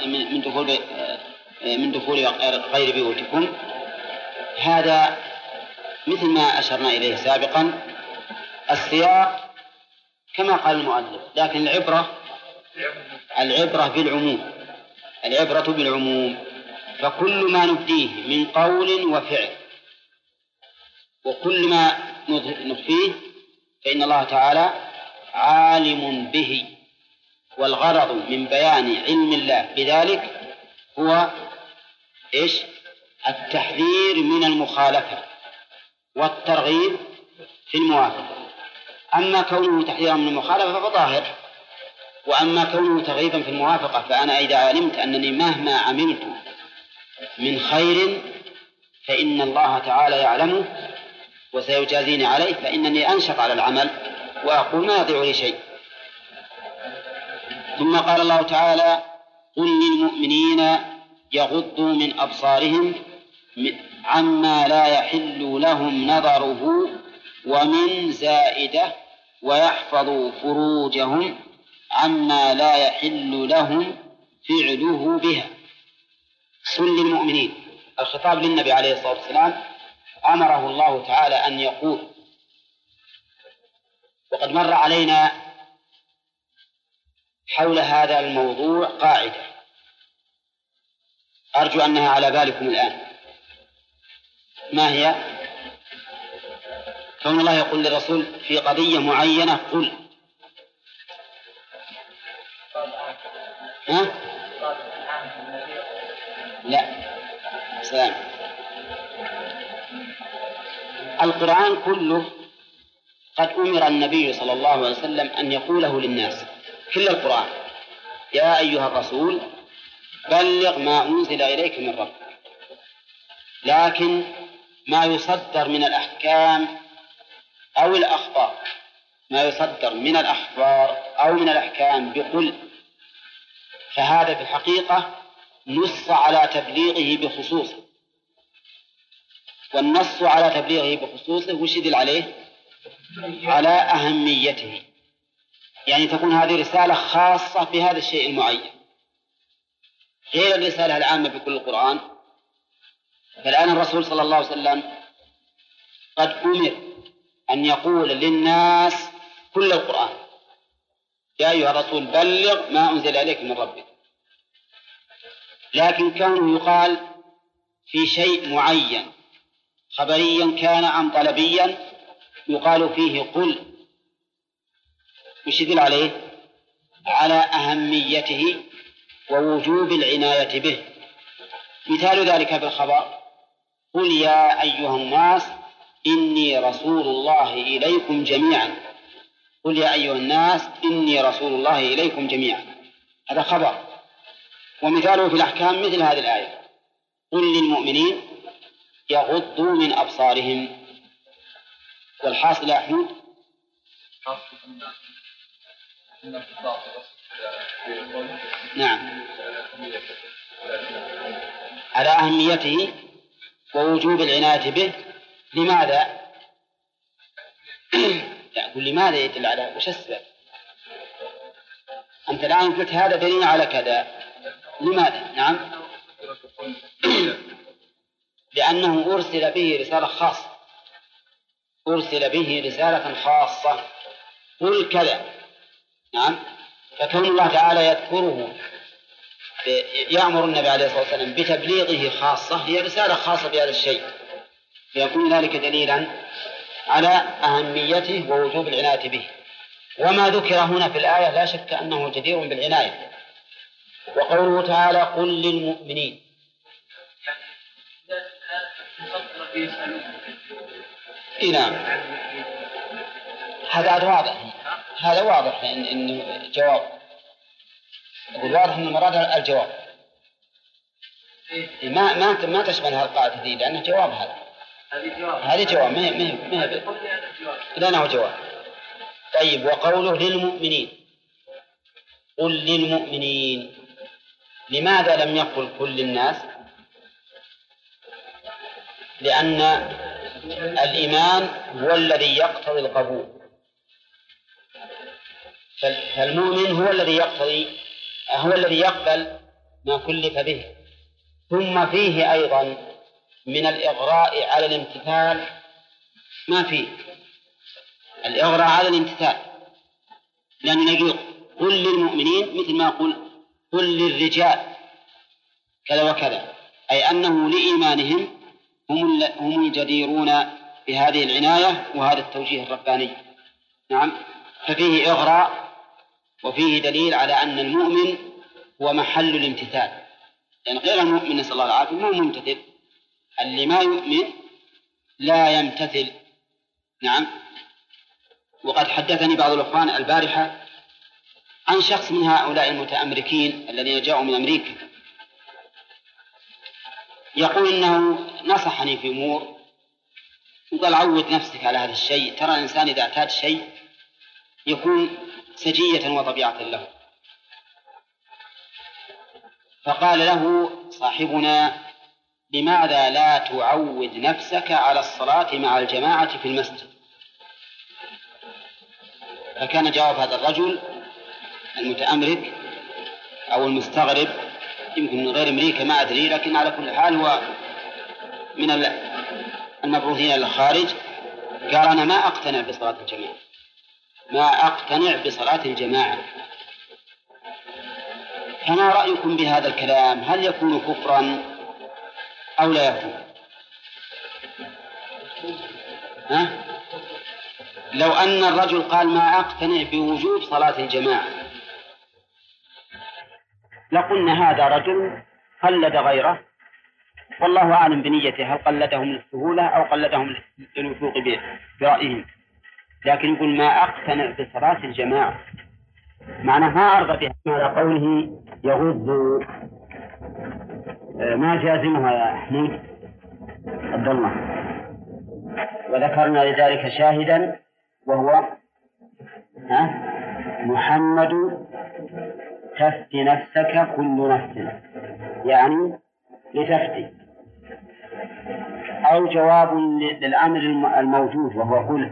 من دخول غير بيوتكم. هذا مثل ما أشرنا إليه سابقا السياق كما قال المؤلف، لكن العبرة بالعموم. العبرة بالعموم. فكل ما نبديه من قول وفعل وكل ما نخفيه فإن الله تعالى عالم به. والغرض من بيان علم الله بذلك هو التحذير من المخالفة والترغيب في الموافقة. أما كونه تحذيرا من المخالفة فظاهر، وأما كونه ترغيبا في الموافقة فأنا إذا علمت أنني مهما عملت من خير فإن الله تعالى يعلمه وسيجازيني عليه، فإنني أنشط على العمل وأقول ما يضيع لي شيء. ثم قال الله تعالى قل للمؤمنين يغضوا من أبصارهم عما لا يحل لهم نظره ومن زائدة ويحفظوا فروجهم عما لا يحل لهم فعله بها. قل للمؤمنين، الخطاب للنبي عليه الصلاة والسلام أمره الله تعالى أن يقول. وقد مر علينا حول هذا الموضوع قاعدة أرجو أنها على بالكم الآن. ما هي؟ كون الله يقول للرسول في قضية معينة قل. لا سلام. القرآن كله قد أمر النبي صلى الله عليه وسلم أن يقوله للناس، كل القرآن يا أيها الرسول بلغ ما أنزل إليك من ربك. لكن ما يصدر من الأحكام أو الأخبار، ما يصدر من الأخبار أو من الأحكام بقل، فهذا في الحقيقة نص على تبليغه بخصوصه. والنص على تبليغه بخصوصه وش يدل عليه؟ على أهميته، يعني تكون هذه رسالة خاصة بهذا الشيء المعين غير الرسالة العامة بكل القرآن. فالآن الرسول صلى الله عليه وسلم قد أمر أن يقول للناس كل القرآن يا أيها الرسول بلغ ما أنزل إليك من ربك. لكن كونه يقال في شيء معين خبريا كان أم طلبيا يقال فيه قل، وش يدل عليه؟ على أهميته ووجوب العناية به. مثال ذلك في الخبر قل يا أيها الناس إني رسول الله إليكم جميعا. قل يا أيها الناس إني رسول الله إليكم جميعا، هذا خبر. ومثاله في الأحكام مثل هذه الآية قل للمؤمنين يغضوا من أبصارهم. والحاصل يا أحمد نعم على أهميته ووجوب العناية به. لماذا؟ يقول لماذا يدل على وش السبب؟ أنت الآن قلت هذا دليل على كذا، لماذا؟ نعم لأنه أرسل به رسالة خاصة، أرسل به رسالة خاصة قل كذا. نعم. فكون الله تعالى يذكره يأمر النبي عليه الصلاة والسلام بتبليغه خاصة هي رسالة خاصة بهذا الشيء، فيكون ذلك دليلا على أهميته ووجوب العناية به. وما ذكر هنا في الآية لا شك أنه جدير بالعناية. وقوله تعالى قل للمؤمنين، نعم هذا واضح إنه جواب. الواضح أن المراد الجواب، ما تشمل هالقاعدة دي لأنه جواب. هذه جواب لأنه جواب. طيب وقوله للمؤمنين، قل للمؤمنين، لماذا لم يقل كل الناس؟ لأن الإيمان هو الذي يقتضي القبول، فالمؤمن هو الذي يقبل ما كلف به. ثم فيه أيضا من الإغراء على الامتثال ما فيه الإغراء على الامتثال، لأنه يقول قل للمؤمنين مثل ما قل قل للرجال كذا وكذا، أي أنه لإيمانهم هم الجديرون بهذه العناية وهذا التوجيه الرباني. نعم، ففيه إغراء وفيه دليل على أن المؤمن هو محل الامتثال، لأن غير المؤمن نسأل الله العافية ما هو ممتثل. اللي ما يؤمن لا يمتثل. نعم. وقد حدثني بعض الأخوان البارحة عن شخص من هؤلاء المتأمريكين الذين جاءوا من أمريكا، يقول إنه نصحني في أمور وقال عود نفسك على هذا الشيء، ترى الإنسان إذا اعتاد شيء يكون سجية وطبيعة له. فقال له صاحبنا لماذا لا تعود نفسك على الصلاة مع الجماعة في المسجد؟ فكان جواب هذا الرجل المتأمرك أو المستغرب، يمكن من غير أمريكا ما أدري، لكن على كل حال هو من المبعوثين إلى الخارج، قال أنا ما أقتنع بصلاة الجماعة، ما أقتنع بصلاة الجماعة. فما رأيكم بهذا الكلام؟ هل يكون كفرا أو لا يكون؟ لو أن الرجل قال ما أقتنع بوجوب صلاة الجماعة لقلنا هذا رجل قلد غيره، والله أعلم بنيته، هل قلدهم للسهولة أو قلدهم للوثوق برأيهم. لكن يقول ما أقتنع بصلاة الجماعة معناه ما أرغب بها، على قوله يغض ما جازمها يا حميد عبد الله، وذكرنا لذلك شاهدا وهو محمد تفتي نفسك كل نفس، يعني لتفتي، أو جواب للأمر الموجود وهو قل،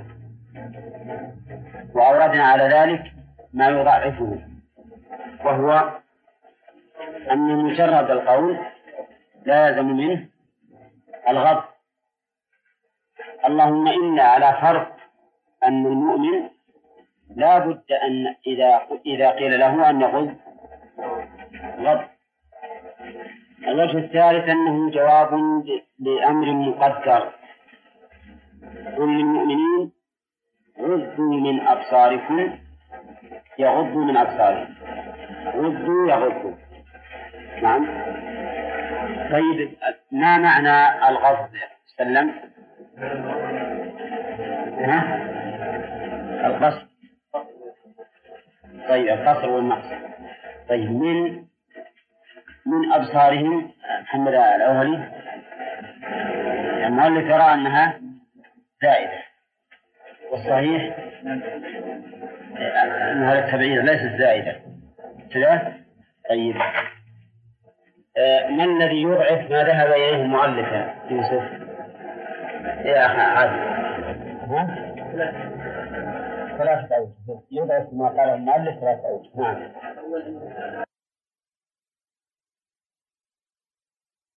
وأوردنا على ذلك ما يضعفه، وهو أن مجرد القول لا يلزم منه الغض، اللهم إلا على فرض أن المؤمن لا بد أن إذا قيل له أن يغض غض. الوجه الثالث أنه جواب لأمر مقدر، قل للمؤمنين غضوا من أبصاركم يغضوا من أبصارهم، غضوا يغضوا. نعم. طيب ما معنى الغض سلم؟ القصر. طيب القصر والمقصر. طيب من أبصارهم محمد الأولي المؤلف يرى أنها زائدة، والصحيح أنها التبعير ليست زائدة كذا. طيب ما الذي يضعف ما ذهب إليه المؤلف يوسف يا أخي عادل؟ ثلاثة أوجه يضعف ما قاله المؤلف، ثلاثة أوجه. نعم.